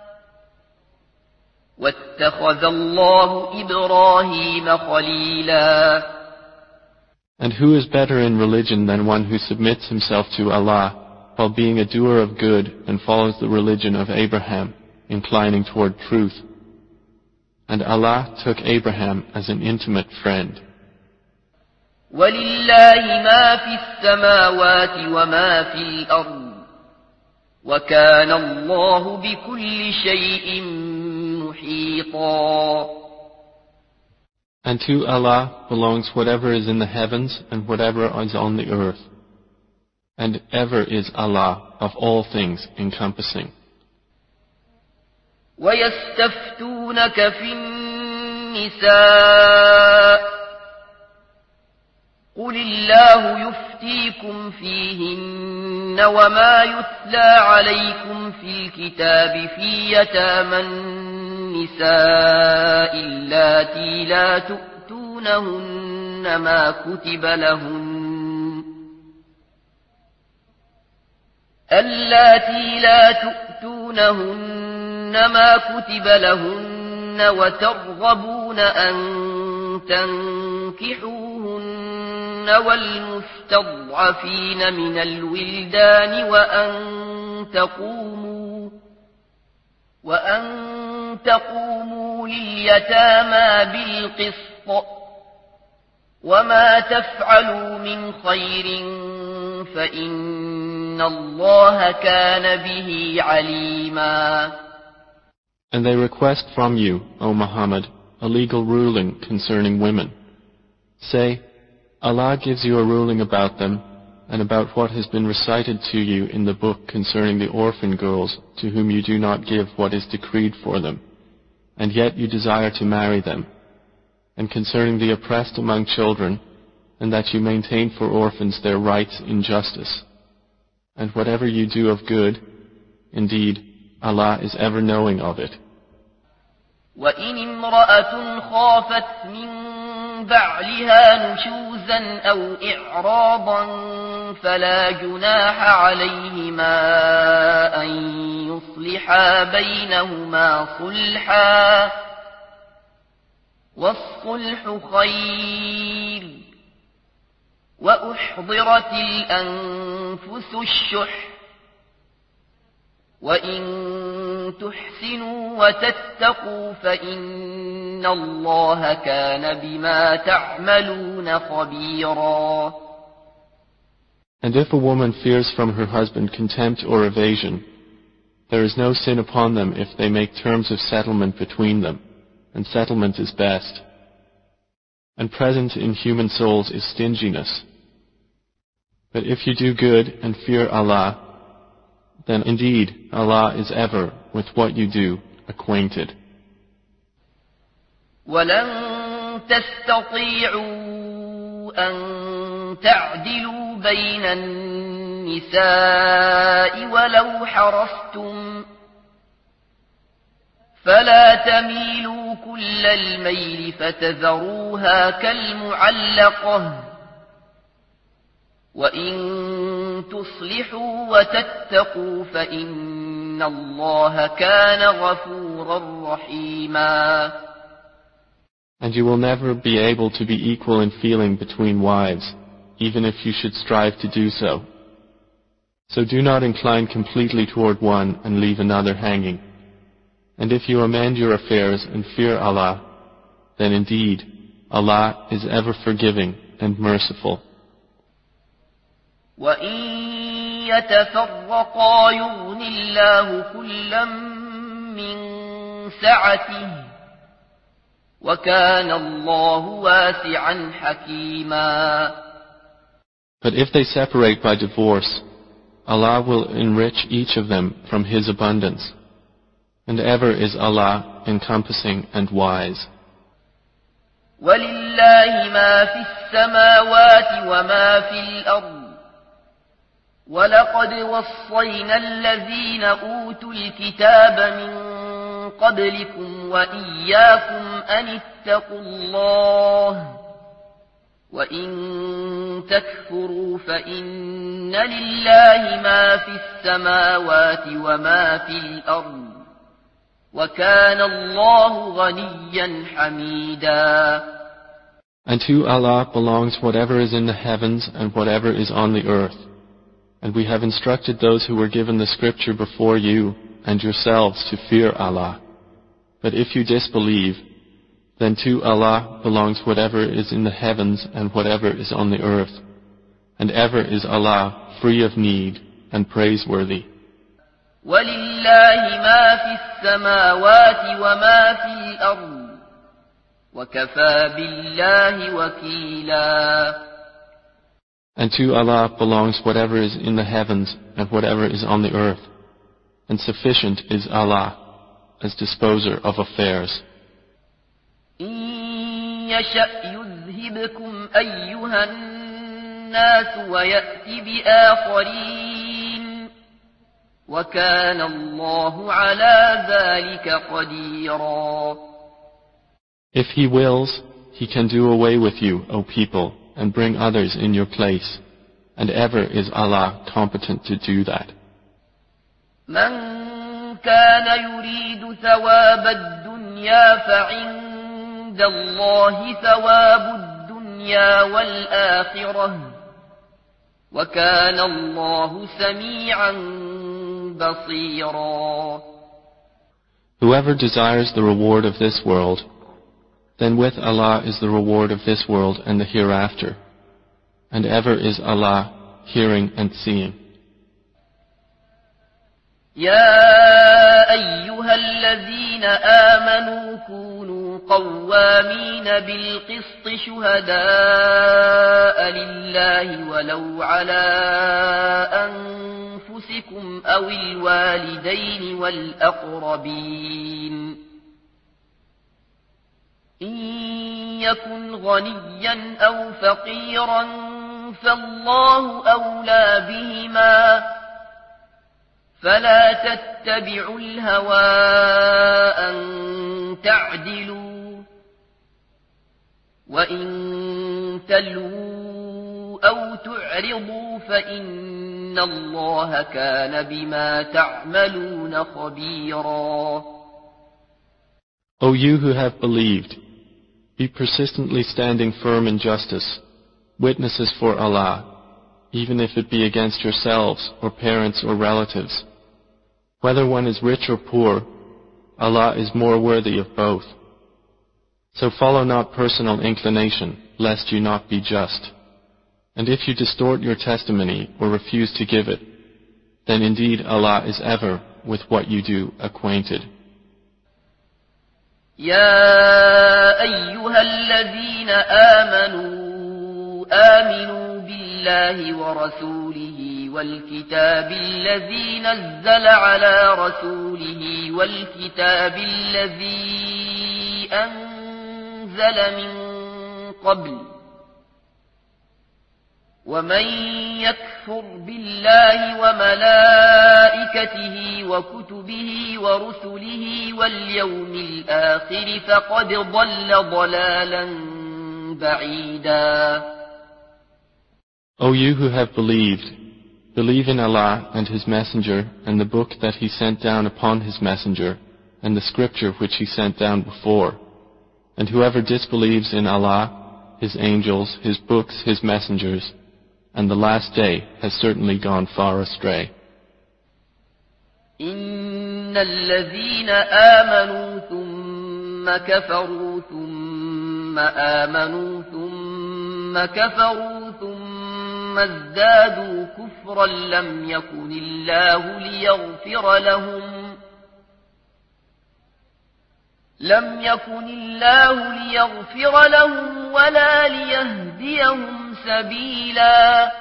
واتخذ الله إبراهيم خليلا. And who is better in religion than one who submits himself to Allah while being a doer of good and follows the religion of Abraham, inclining toward truth? And Allah took Abraham as an intimate friend. وَلِلَّهِ مَا فِي السَّمَاوَاتِ وَمَا فِي الْأَرْضِ وَكَانَ اللَّهُ بِكُلِّ شَيْءٍ مُحِيطًا. And to Allah belongs whatever is in the heavens and whatever is on the earth. And ever is Allah of all things encompassing. وَيَسْتَفْتُونَكَ فِي النِّسَاءِ قل الله يفتيكم فيهن وما يتلى عليكم في الكتاب في يتامى النساء اللاتي لا تؤتونهن ما كتب لهن اللاتي لا تؤتونهن ما كتب لهن وترغبون أن تنكحوهن والمستضعفين من الولدان وأن تقوموا وأن تقوموا لليتامى بالقسط وما تفعلوا من خير فإن الله كان به عليما. And they request from you, O Muhammad, a legal ruling concerning women. Say, Allah gives you a ruling about them and about what has been recited to you in the book concerning the orphan girls to whom you do not give what is decreed for them, and yet you desire to marry them, and concerning the oppressed among children, and that you maintain for orphans their rights in justice. And whatever you do of good, indeed, Allah is ever knowing of it. وَإِنِ امْرَأَةٌ خَافَتْ مِنْ بَعْلِهَا نُشُوزًا أَوْ إِعْرَاضًا فَلَا جُنَاحَ عَلَيْهِمَا أَنْ يُصْلِحَا بَيْنَهُمَا صُلْحًا وَالصُّلْحُ خَيْرٌ وَأُحْضِرَتِ الْأَنْفُسُ الشُّحَّ وَإِن تُحْسِنُوا وَتَتَّقُوا فَإِنَّ اللَّهَ كَانَ بِمَا تَعْمَلُونَ خَبِيرًا. And if a woman fears from her husband contempt or evasion, there is no sin upon them if they make terms of settlement between them, and settlement is best. And present in human souls is stinginess. But if you do good and fear Allah, then indeed Allah is ever with what you do acquainted. وَلَن تَسْتَطِيعُوا أَن تَعْدِلُوا بَيْنَ النِّسَاءِ وَلَوْ حَرَصْتُمْ فَلَا تَمِيلُوا كُلَّ الْمَيْلِ فَتَذَرُوهَا كَالْمُعَلَّقَةِ وَإِن تُصْلِحُوا وَتَتَّقُوا فَإِنَّ اللَّهَ كَانَ غَفُورًا رَحِيمًا. And you will never be able to be equal in feeling between wives, even if you should strive to do so. So do not incline completely toward one and leave another hanging. And if you amend your affairs and fear Allah, then indeed Allah is ever forgiving and merciful. وَإِن يَتَفَرَّقَا يُغْنِ اللَّهُ كُلًّا مِّن سَعَتِهِ وَكَانَ اللَّهُ وَاسِعًا حَكِيمًا. But if they separate by divorce, Allah will enrich each of them from His abundance, and ever is Allah encompassing and wise. وَلِلَّهِ مَا فِي السَّمَاوَاتِ وَمَا فِي الْأَرْضِ وَلَقَدْ وَصَّيْنَا الَّذِينَ أُوتُوا الْكِتَابَ مِنْ قَبْلِكُمْ وَإِيَّاكُمْ أَنِ اتَّقُوا اللَّهَ وَإِن تَكْفُرُوا فَإِنَّ لِلَّهِ مَا فِي السَّمَاوَاتِ وَمَا فِي الْأَرْضِ وَكَانَ اللَّهُ غَنِيًّا حَمِيدًا. And to Allah belongs whatever is in the heavens and whatever is on the earth. And we have instructed those who were given the scripture before you and yourselves to fear Allah. But if you disbelieve, then to Allah belongs whatever is in the heavens and whatever is on the earth. And ever is Allah free of need and praiseworthy. وَلِلَّهِ مَا فِي السَّمَاوَاتِ وَمَا فِي الْأَرْضِ وَكَفَى بِاللَّهِ وَكِيلًا. And to Allah belongs whatever is in the heavens and whatever is on the earth. And sufficient is Allah as disposer of affairs. إِن يَشَأْ يُذْهِبْكُمْ أَيُّهَا الناس ويأتي بآخرين وكان الله على ذلك قديرا. If he wills, he can do away with you, O people, and bring others in your place, and ever is Allah competent to do that. من كان يريد ثواب الدنيا فعند الله ثواب الدنيا والآخرة وكان الله سميعا بصيرا. Whoever desires the reward of this world, then with Allah is the reward of this world and the hereafter, and ever is Allah hearing and seeing. يا أيها الذين آمنوا كونوا قوامين بالقسط شهداء لله ولو على أنفسكم أو الوالدين والأقربين إن يكن غنيا أو فقيرا فالله أولى بهما فلا تتبعوا الهوى أن تعدلوا وإن تلووا أو تعرضوا فإن الله كان بما تعملون خبيرا. O you who have believed, be persistently standing firm in justice, witnesses for Allah, even if it be against yourselves or parents or relatives. Whether one is rich or poor, Allah is more worthy of both. So follow not personal inclination, lest you not be just. And if you distort your testimony or refuse to give it, then indeed Allah is ever with what you do acquainted. يا أيها الذين آمنوا آمنوا بالله ورسوله والكتاب الذي نزل على رسوله والكتاب الذي أنزل من قبل ومن يكفر بالله وملائكته وكتبه ورسله واليوم الآخر فقد ضل ضلالا بعيدا. O you who have believed, believe in Allah and His Messenger and the book that He sent down upon His Messenger and the scripture which He sent down before. And whoever disbelieves in Allah, His angels, His books, His messengers, and the last day has certainly gone far astray. إن الذين آمنوا ثم كفروا ثم آمنوا ثم كفروا ثم ازدادوا كفرا لم يكن الله ليغفر لهم لم يكن الله ليغفر لهم ولا ليهديهم سبيلا.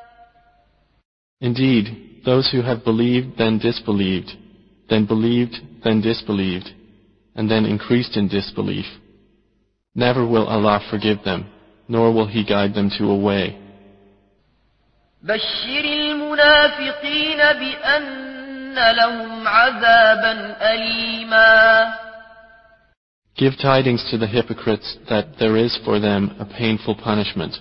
Indeed, those who have believed then disbelieved, then believed then disbelieved, and then increased in disbelief, never will Allah forgive them, nor will He guide them to a way. بشر المنافقين بأن لهم عذابا أليما. Give tidings to the hypocrites that there is for them a painful punishment.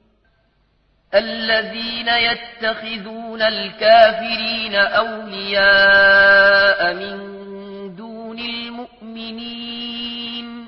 الذين يتخذون الكافرين أولياء من دون المؤمنين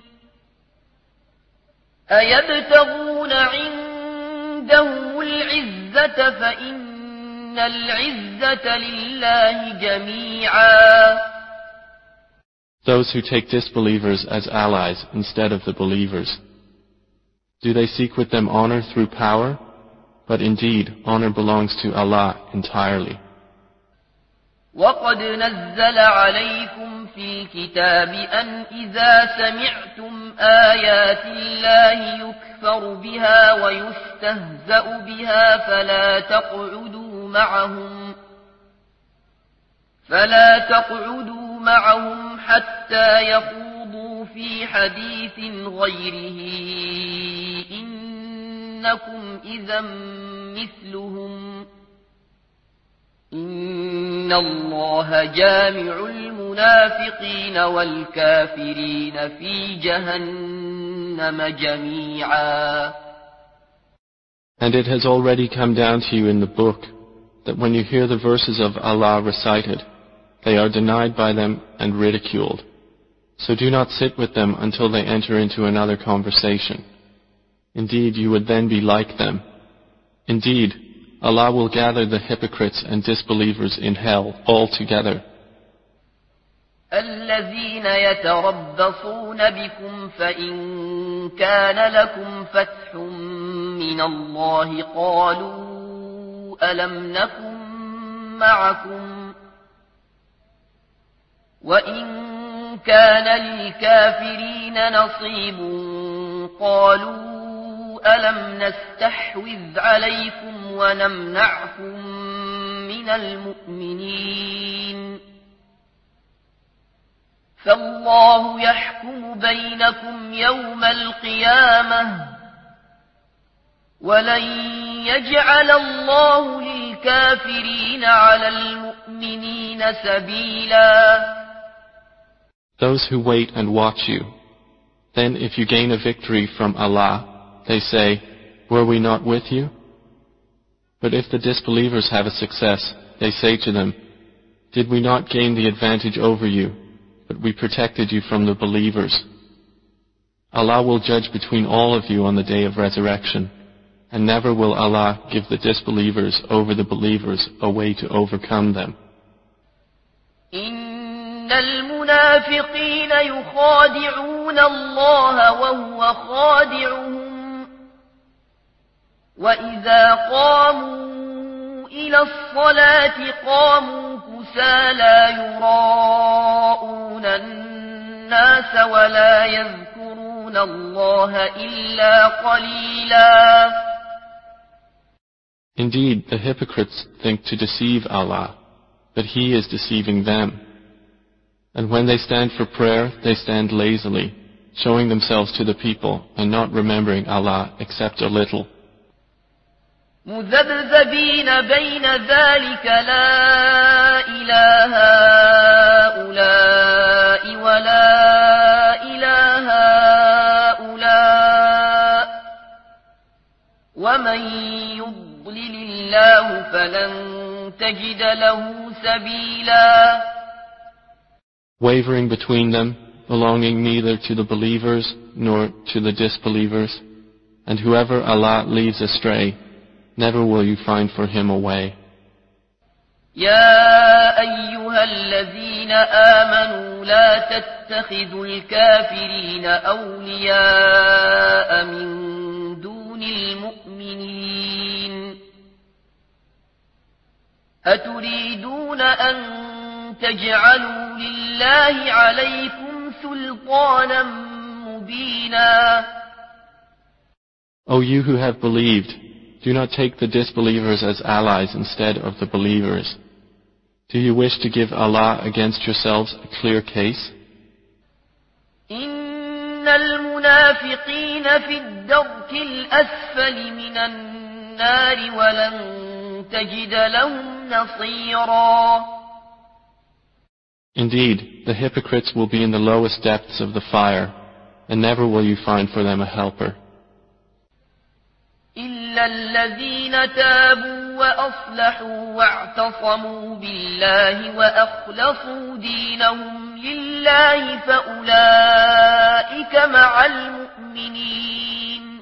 أيبتغون عندهم العزة فإن العزة لله جميعا. Those who take disbelievers as allies instead of the believers. Do they seek with them honor through power? But indeed, honor belongs to Allah entirely. وقد نزل عليكم في الكتاب أن إذا سمعتم آيات الله يكفر بها ويستهزأ بها فلا تقعدوا معهم فلا تقعدوا معهم حتى يخوضوا في حديث غيره إنكم إذا مثلهم إن الله جامع المنافقين والكافرين في جهنم جميعا. And it has already come down to you in the book that when you hear the verses of Allah recited, they are denied by them and ridiculed. So do not sit with them until they enter into another conversation. Indeed, you would then be like them. Indeed, Allah will gather the hypocrites and disbelievers in hell all together. الذين يتربصون بكم فإن كان لكم فتح من الله قالوا ألم نكن معكم وإن كان للكافرين نصيب قالوا ألم نستحوذ عليكم ونمنعكم من المؤمنين فالله يحكم بينكم يوم القيامة ولن يجعل الله للكافرين على المؤمنين سبيلا. Those who wait and watch you, then if you gain a victory from Allah, they say, were we not with you? But if the disbelievers have a success, they say to them, did we not gain the advantage over you, but we protected you from the believers? Allah will judge between all of you on the day of resurrection, and never will Allah give the disbelievers over the believers a way to overcome them. إن المنافقين يخادعون الله وهو خادعهم وإذا قاموا إلى الصلاة قاموا كسالى يراءون الناس ولا يذكرون الله إلا قليلا. Indeed, the hypocrites think to deceive Allah, but He is deceiving them. And when they stand for prayer, they stand lazily, showing themselves to the people and not remembering Allah except a little. مذبذبين بين ذلك لا إله هؤلاء ولا إله هؤلاء ومن يضلل الله فلن تجد له سبيلا. Wavering between them, belonging neither to the believers nor to the disbelievers, and whoever Allah leaves astray, never will you find for him a way. يا أيها الذين آمنوا لا تتخذوا الكافرين أولياء من دون المؤمنين أتريدون أن تجعلوا لله عليكم سلطانا مبينا. O you who have believed, do not take the disbelievers as allies instead of the believers. Do you wish to give Allah against yourselves a clear case? إن المنافقين في الدرك الأسفل من النار ولن تجد لهم نصيرا. Indeed, the hypocrites will be in the lowest depths of the fire, and never will you find for them a helper. إلا الذين تابوا وأصلحوا واعتصموا بالله وأخلصوا دينهم لله فأولئك مع المؤمنين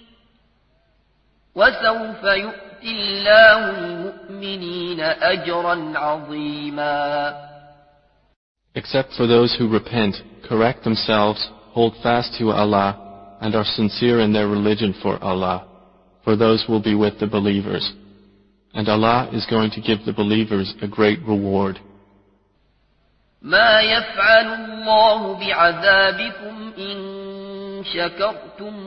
وسوف يؤتي الله المؤمنين أجرا عظيما. Except for those who repent, correct themselves, hold fast to Allah, and are sincere in their religion for Allah, for those will be with the believers. And Allah is going to give the believers a great reward. ما يفعل الله بعذابكم إن شكرتم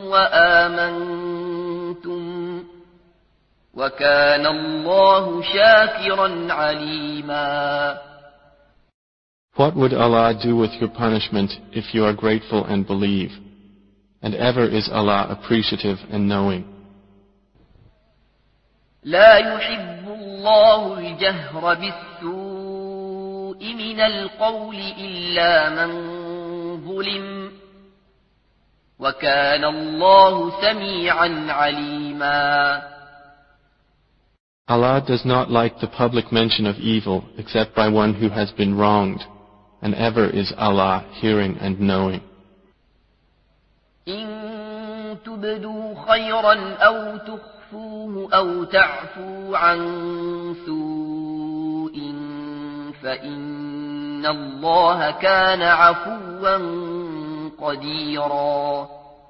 وآمنتم وكان الله شاكرا عليما. What would Allah do with your punishment if you are grateful and believe? And ever is Allah appreciative and knowing. لا يحب الله الجهر بالسوء من القول إلا من ظلم وكان الله سميعا عليما. Allah does not like the public mention of evil except by one who has been wronged, and ever is Allah hearing and knowing. إن تبدوا خيرا أو تخفوه أو تعفوا عن سوء فإن الله كان عفوا قديرا.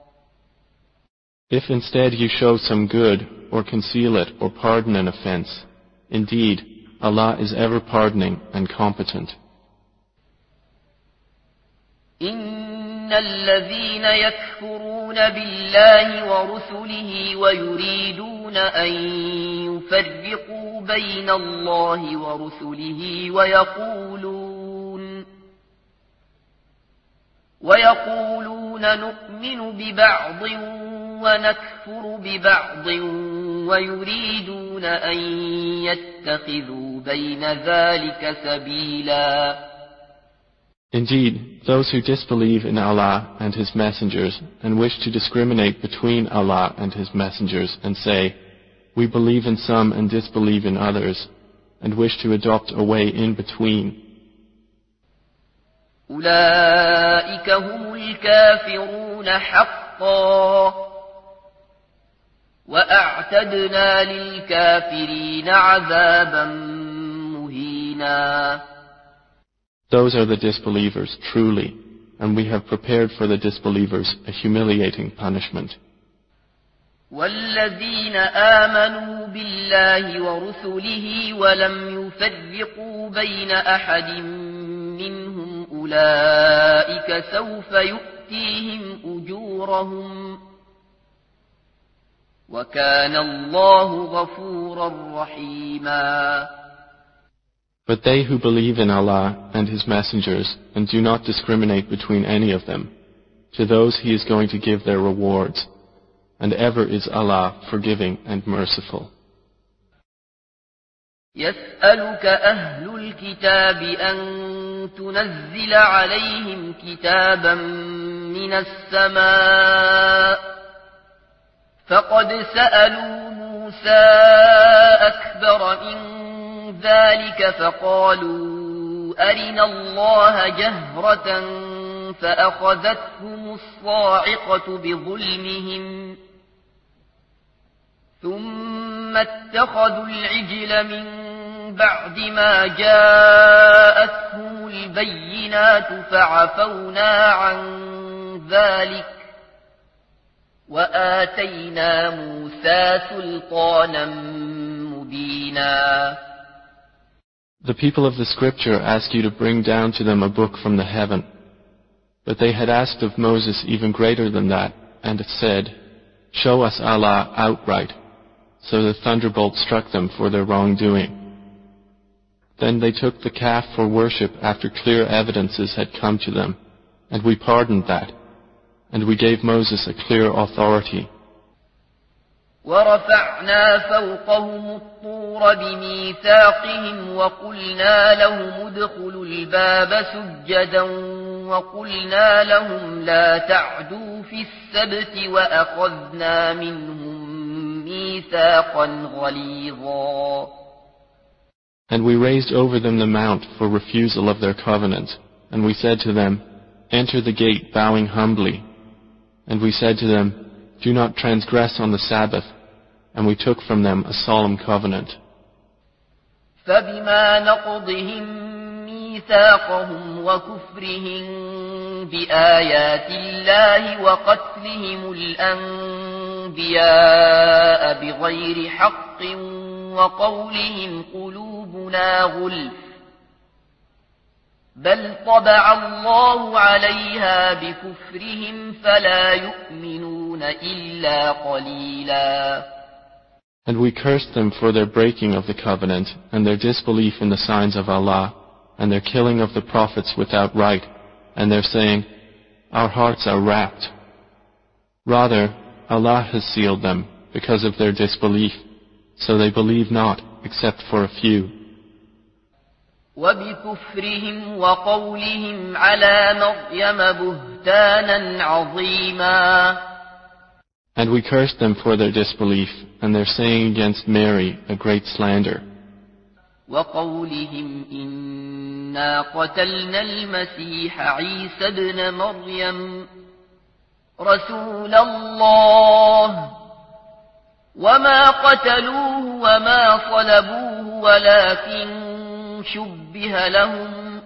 If instead you show some good, or conceal it, or pardon an offense, indeed, Allah is ever pardoning and competent. إن الذين يكفرون بالله ورسله ويريدون أن يفرقوا بين الله ورسله ويقولون ويقولون نؤمن ببعض ونكفر ببعض ويريدون أن يتخذوا بين ذلك سبيلا. Indeed, those who disbelieve in Allah and His messengers and wish to discriminate between Allah and His messengers and say, we believe in some and disbelieve in others, and wish to adopt a way in between. أولئك هم الكافرون حقا وأعتدنا للكافرين عذابا مهينا. Those are the disbelievers, truly, and we have prepared for the disbelievers a humiliating punishment. والذين آمنوا بالله ورسله ولم يفرقوا بين أحد منهم أولئك سوف يؤتيهم أجورهم وكان الله غفورا رحيما. But they who believe in Allah and His messengers and do not discriminate between any of them, to those He is going to give their rewards, and ever is Allah forgiving and merciful. يسألك أهل الكتاب أن تنزل عليهم كتابا من السماء فقد سألوا موسى أكبر من ذلك فقالوا أرنا الله جهرة فأخذتهم الصاعقة بظلمهم ثم اتخذوا العجل من بعد ما جاءتهم البينات فعفونا عن ذلك وآتينا موسى سلطانا مبينا. The people of the scripture ask you to bring down to them a book from the heaven. But they had asked of Moses even greater than that, and it said, show us Allah outright. So the thunderbolt struck them for their wrongdoing. Then they took the calf for worship after clear evidences had come to them, and we pardoned that, and we gave Moses a clear authority. ورفعنا فوقهم الطور بميثاقهم وقلنا لهم ادخلوا الباب سجدا وقلنا لهم لا تعدوا في السبت وأخذنا منهم ميثاقا غليظا. And we raised over them the mount for refusal of their covenant, and we said to them, enter the gate bowing humbly. And we said to them, do not transgress on the Sabbath, and we took from them a solemn covenant. فبما نقضهم ميثاقهم وكفرهم بآيات الله وقتلهم الأنبياء بغير حق وقولهم قلوبنا غلف بل طبع الله عليها بكفرهم فلا يؤمنون إلا قليلا. And we cursed them for their breaking of the covenant, and their disbelief in the signs of Allah, and their killing of the prophets without right, and their saying, our hearts are wrapped. Rather, Allah has sealed them because of their disbelief, so they believe not, except for a few. وبكفرهم وقولهم على مريم بهتانا عظيما. And we cursed them for their disbelief, and their saying against Mary a great slander. وقولهم إنا قتلنا المسيح عيسى ابن مريم رسول الله وما قتلوه وما صلبوه ولكن شبه لهم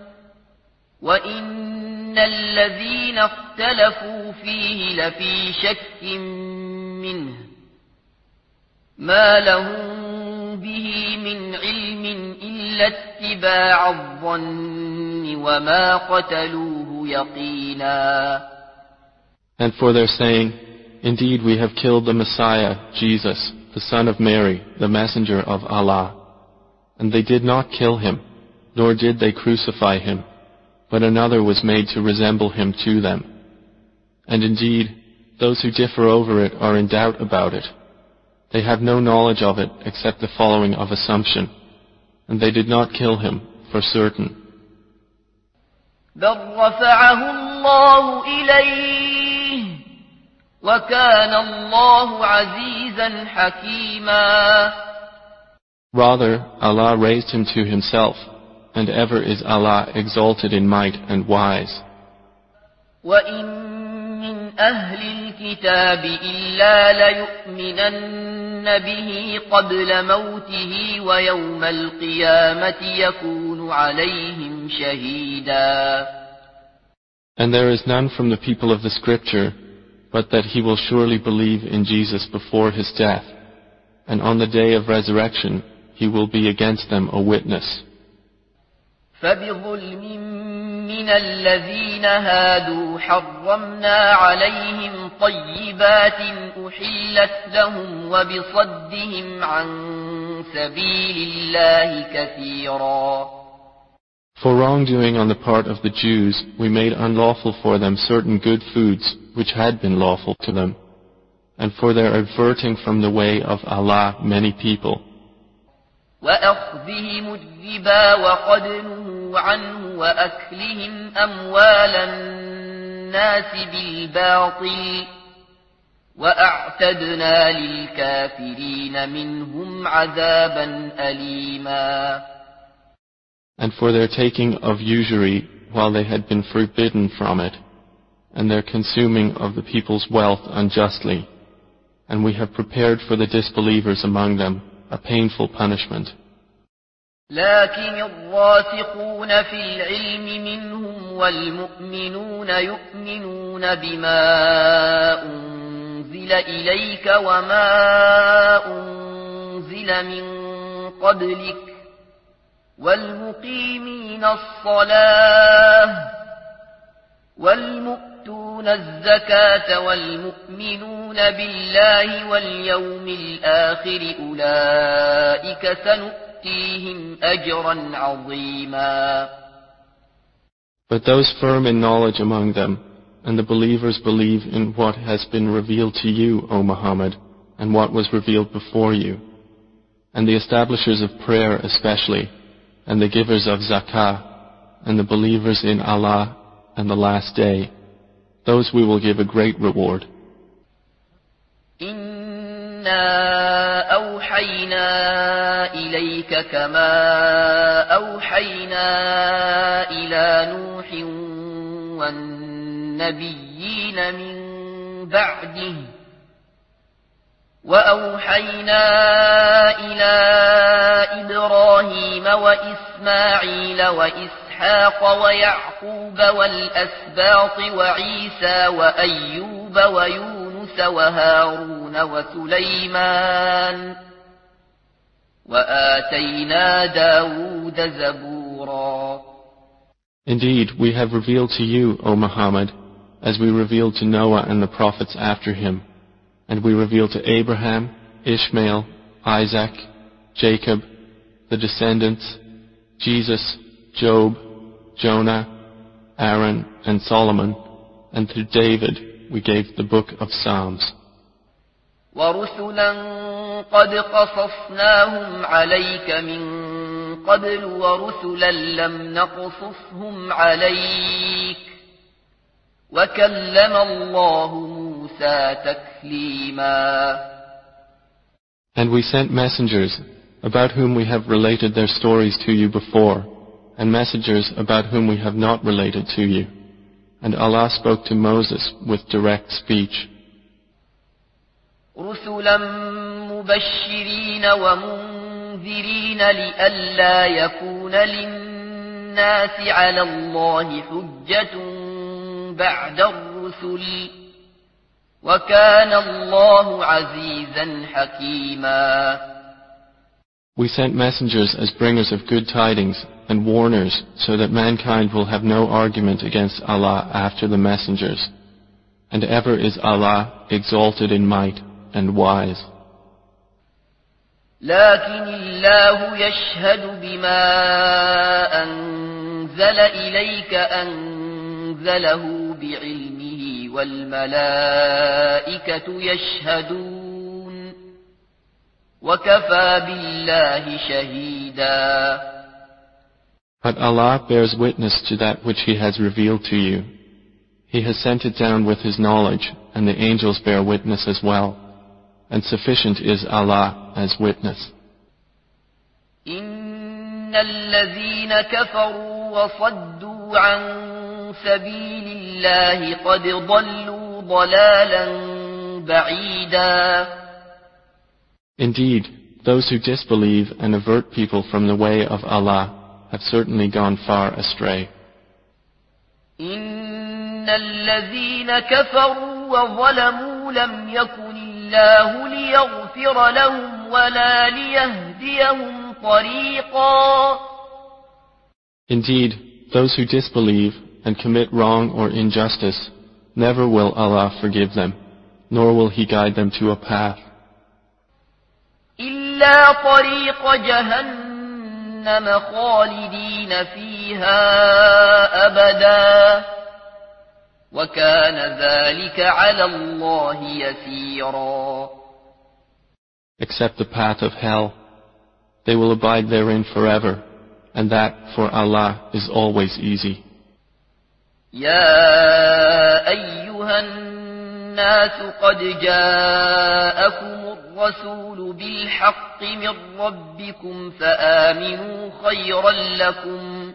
وإن الذين اختلفوا فيه لفي شك منه ما لهم به من علم إلا اتباع الظن وما قتلوه يقينا. And for their saying, indeed we have killed the Messiah, Jesus, the son of Mary, the messenger of Allah. And they did not kill him, nor did they crucify him, but another was made to resemble him to them. And indeed, those who differ over it are in doubt about it. They have no knowledge of it except the following of assumption, and they did not kill him for certain. بل رفعه الله إليه وكان الله عزيزا حكيما. Rather, Allah raised him to himself, and ever is Allah exalted in might and wise. وَإِن مِّنْ أَهْلِ الْكِتَابِ إِلَّا لَيُؤْمِنَنَّ بِهِ قَبْلَ مَوْتِهِ وَيَوْمَ الْقِيَامَةِ يَكُونُ عَلَيْهِمْ شَهِيدًا. And there is none from the people of the scripture, but that he will surely believe in Jesus before his death, and on the day of resurrection he will be against them a witness. فبظلم من الذين هادوا حرمنا عليهم طيبات أحلت لهم وبصدهم عن سبيل الله كثيرا. For wrongdoing on the part of the Jews, we made unlawful for them certain good foods which had been lawful to them, and for their averting from the way of Allah many people. وأخذهم الربا وقد نهوا عنه وأكلهم أموال الناس بالباطل وأعتدنا للكافرين منهم عذابا أليما. And for their taking of usury while they had been forbidden from it, and their consuming of the people's wealth unjustly, and we have prepared for the disbelievers among them a painful punishment. لكن الراسخون في العلم منهم والمؤمنون يؤمنون بما أنزل إليك وما أنزل من قبلك والمقيمين الصلاة والمؤتون الزكاة والمؤمنون بالله واليوم الآخر أولئك سنؤتيهم أجرا عظيما. But those firm in knowledge among them, and the believers believe in what has been revealed to you, O Muhammad, and what was revealed before you, and the establishers of prayer especially, and the givers of zakah, and the believers in Allah and the last day, those we will give a great reward. إِنَّا أَوْحَيْنَا إِلَيْكَ كَمَا أَوْحَيْنَا إِلَى نُوحٍ وَالنَّبِيِّينَ مِن بَعْدِهِ وَأَوْحَيْنَا إِلَى إِبْرَاهِيمَ وَإِسْمَاعِيلَ وَإِسْحَاقَ وَيَعْقُوبَ وَالْأَسْبَاطِ وَعِيسَى وَأَيُّوبَ وَيُونُسَ وَهَارُونَ وَسُلَيْمَانَ وَآتَيْنَا دَاوُودَ زَبُورًا. Indeed, we have revealed to you, O Muhammad, as we revealed to Noah and the prophets after him, and we revealed to Abraham, Ishmael, Isaac, Jacob, the descendants, Jesus, Job, Jonah, Aaron, and Solomon, and to David we gave the book of Psalms. ورسلا قد قصصناهم عليك من قبل ورسلا لم نقصصهم عليك وكلم الله موسى تكليما. And we sent messengers about whom we have related their stories to you before, and messengers about whom we have not related to you. And Allah spoke to Moses with direct speech. رسلا مبشرين ومنذرين لئلا يكون للناس على الله حجة بعد الرسل وكان الله عزيزا حكيما. We sent messengers as bringers of good tidings and warners so that mankind will have no argument against Allah after the messengers. And ever is Allah exalted in might and wise. لكن الله يشهد بما أنزل إليك أنزله بعلمه والملائكة يشهدون وكفى بالله شهيدا. But Allah bears witness to that which He has revealed to you. He has sent it down with His knowledge, and the angels bear witness as well. And sufficient is Allah as witness. إن الذين كفروا وصدوا عن سبيل الله قد ضلوا ضلالا بعيدا. Indeed, those who disbelieve and avert people from the way of Allah have certainly gone far astray. إن الذين كفروا وظلموا لم يكن الله ليغفر لهم ولا ليهديهم طريقا. Indeed, those who disbelieve and commit wrong or injustice, never will Allah forgive them, nor will He guide them to a path. إلا طريق جهنم خالدين فيها أبدا وكان ذلك على الله يسيرا. Except the path of hell, they will abide therein forever, and that for Allah is always easy. يا أيها الناس قد جاءكم الرسول بالحق من ربكم فآمنوا خيرا لكم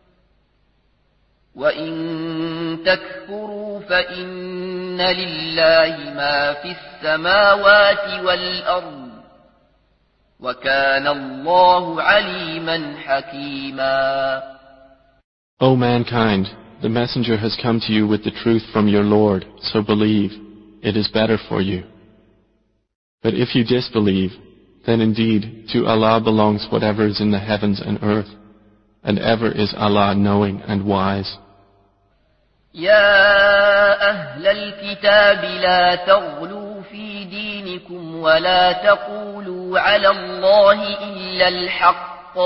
وإن تكفروا فإن لله ما في السماوات والأرض وكان الله عليما حكيما. O mankind, the messenger has come to you with the truth from your Lord, so believe, it is better for you. But if you disbelieve, then indeed to Allah belongs whatever is in the heavens and earth, and ever is Allah knowing and wise. يا أهل الكتاب لا تغلوا في دينكم ولا تقولوا على الله إلا الحق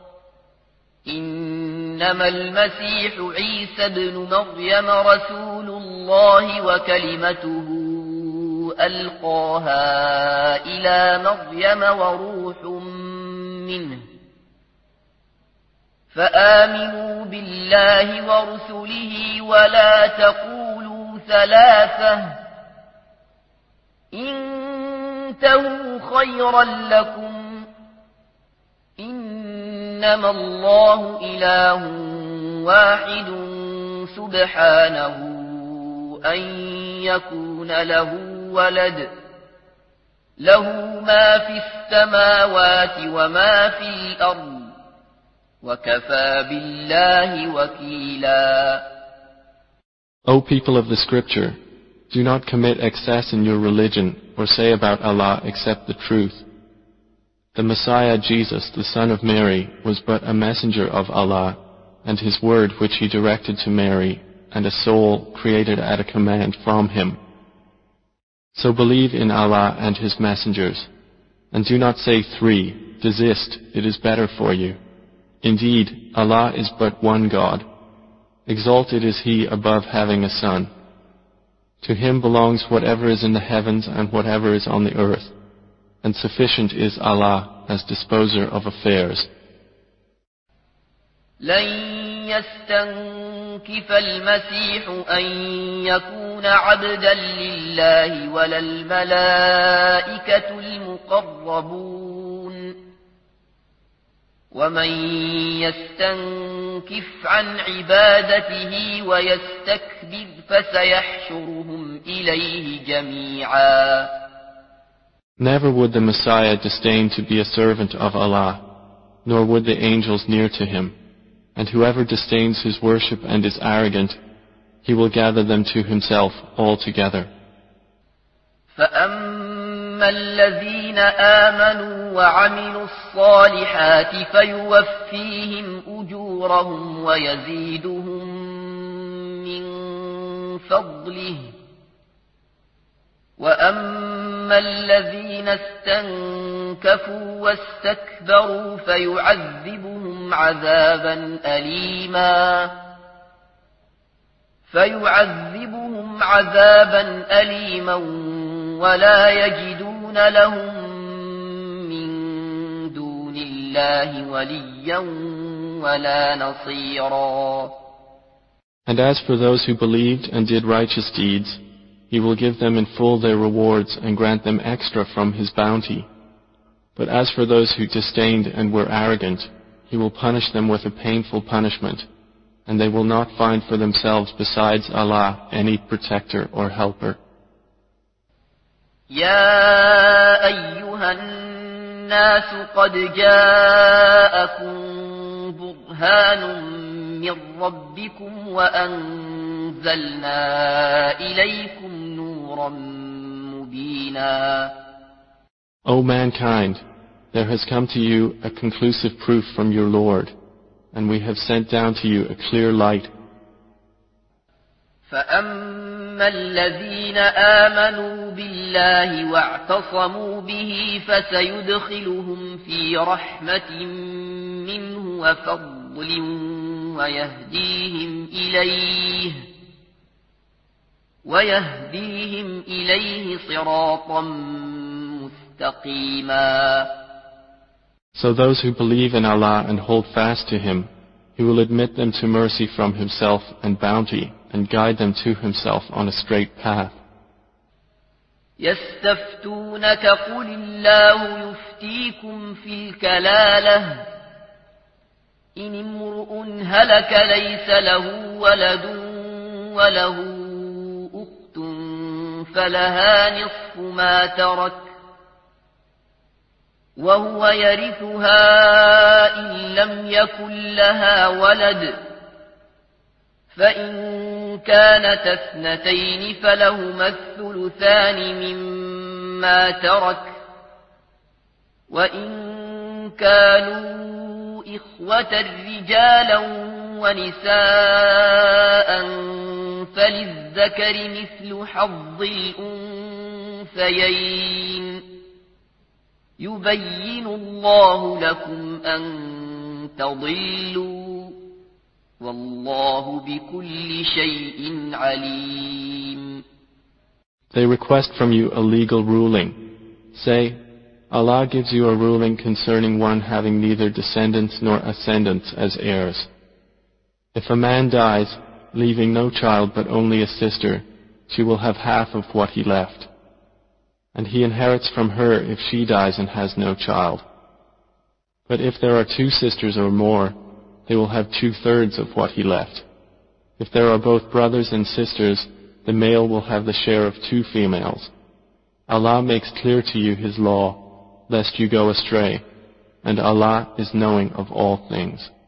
إنما المسيح عيسى بن مريم رسول الله وكلمته ألقاها إلى مريم وروح منه فآمنوا بالله ورسله ولا تقولوا ثلاثة انتهوا خيرا لكم إنما الله إله واحد سبحانه أن يكون له ولد له ما في السماوات وما في الأرض وكفى بالله وكيلا. O people of the scripture, do not commit excess in your religion or say about Allah except the truth. The Messiah Jesus, the son of Mary, was but a messenger of Allah, and His word which He directed to Mary, and a soul created at a command from Him. So believe in Allah and His messengers, and do not say three, desist, it is better for you. Indeed, Allah is but one God. Exalted is He above having a son. To him belongs whatever is in the heavens and whatever is on the earth, and sufficient is Allah as disposer of affairs. لن يستنكف المسيح أن يكون عبدا لله ولا الملائكة المقربون ومن يستنكف عن عبادته ويستكبر فسيحشرهم إليه جميعا. Never would the Messiah disdain to be a servant of Allah, nor would the angels near to him. And whoever disdains his worship and is arrogant, he will gather them to himself all together. فَأَمَّا الَّذِينَ آمَنُوا وَعَمِلُوا الصَّالِحَاتِ فَيُوَفِّيهِمْ أُجُورَهُمْ وَيَزِيدُهُم مِّن فَضْلِهِ وَأَمَّا الَّذِينَ اسْتَنكَفُوا وَاسْتَكْبَرُوا فَيُعَذِّبُهُمْ عَذَابًا أَلِيمًا فَيُعَذِّبُهُمْ عَذَابًا أَلِيمًا وَلَا يَجِدُونَ لَهُم مِّن دُونِ اللَّهِ وَلِيًّا وَلَا نَصِيرًا. And as for those who believed and did righteous deeds, He will give them in full their rewards and grant them extra from His bounty. But as for those who disdained and were arrogant, He will punish them with a painful punishment, and they will not find for themselves besides Allah any protector or helper. يا أيها الناس قد جاءكم برهان من ربكم وأنزلنا إليكم نورا مبينا. O mankind, there has come to you a conclusive proof from your Lord, and we have sent down to you a clear light. فَأَمَّا الَّذِينَ آمَنُوا بِاللَّهِ وَاعْتَصَمُوا بِهِ فَسَيُدْخِلُهُمْ فِي رَحْمَةٍ مِّنْهُ وَفَضْلٍ وَيَهْدِيهِمْ إِلَيْهِ وَيَهْدِيهِمْ إِلَيْهِ صِرَاطًا مُسْتَقِيمًا. So those who believe in Allah and hold fast to Him, He will admit them to mercy from Himself and bounty, and guide them to Himself on a straight path. يستفتونك قل الله يفتيكم في الكلالة إن امرؤ هلك ليس له ولد وله أخت فلها نصف ما ترك وهو يرثها إن لم يكن لها ولد فإن كانت اثنتين فلهما الثلثان مما ترك وإن كانوا إخوة رجالا ونساء فللذكر مثل حظ الأنثيين يبين الله لكم أن تضلوا والله بكل شيء عليم. They request from you a legal ruling. Say, Allah gives you a ruling concerning one having neither descendants nor ascendants as heirs. If a man dies, leaving no child but only a sister, she will have half of what he left. And he inherits from her if she dies and has no child. But if there are two sisters or more, they will have two-thirds of what he left. If there are both brothers and sisters, the male will have the share of two females. Allah makes clear to you His law, lest you go astray, and Allah is knowing of all things.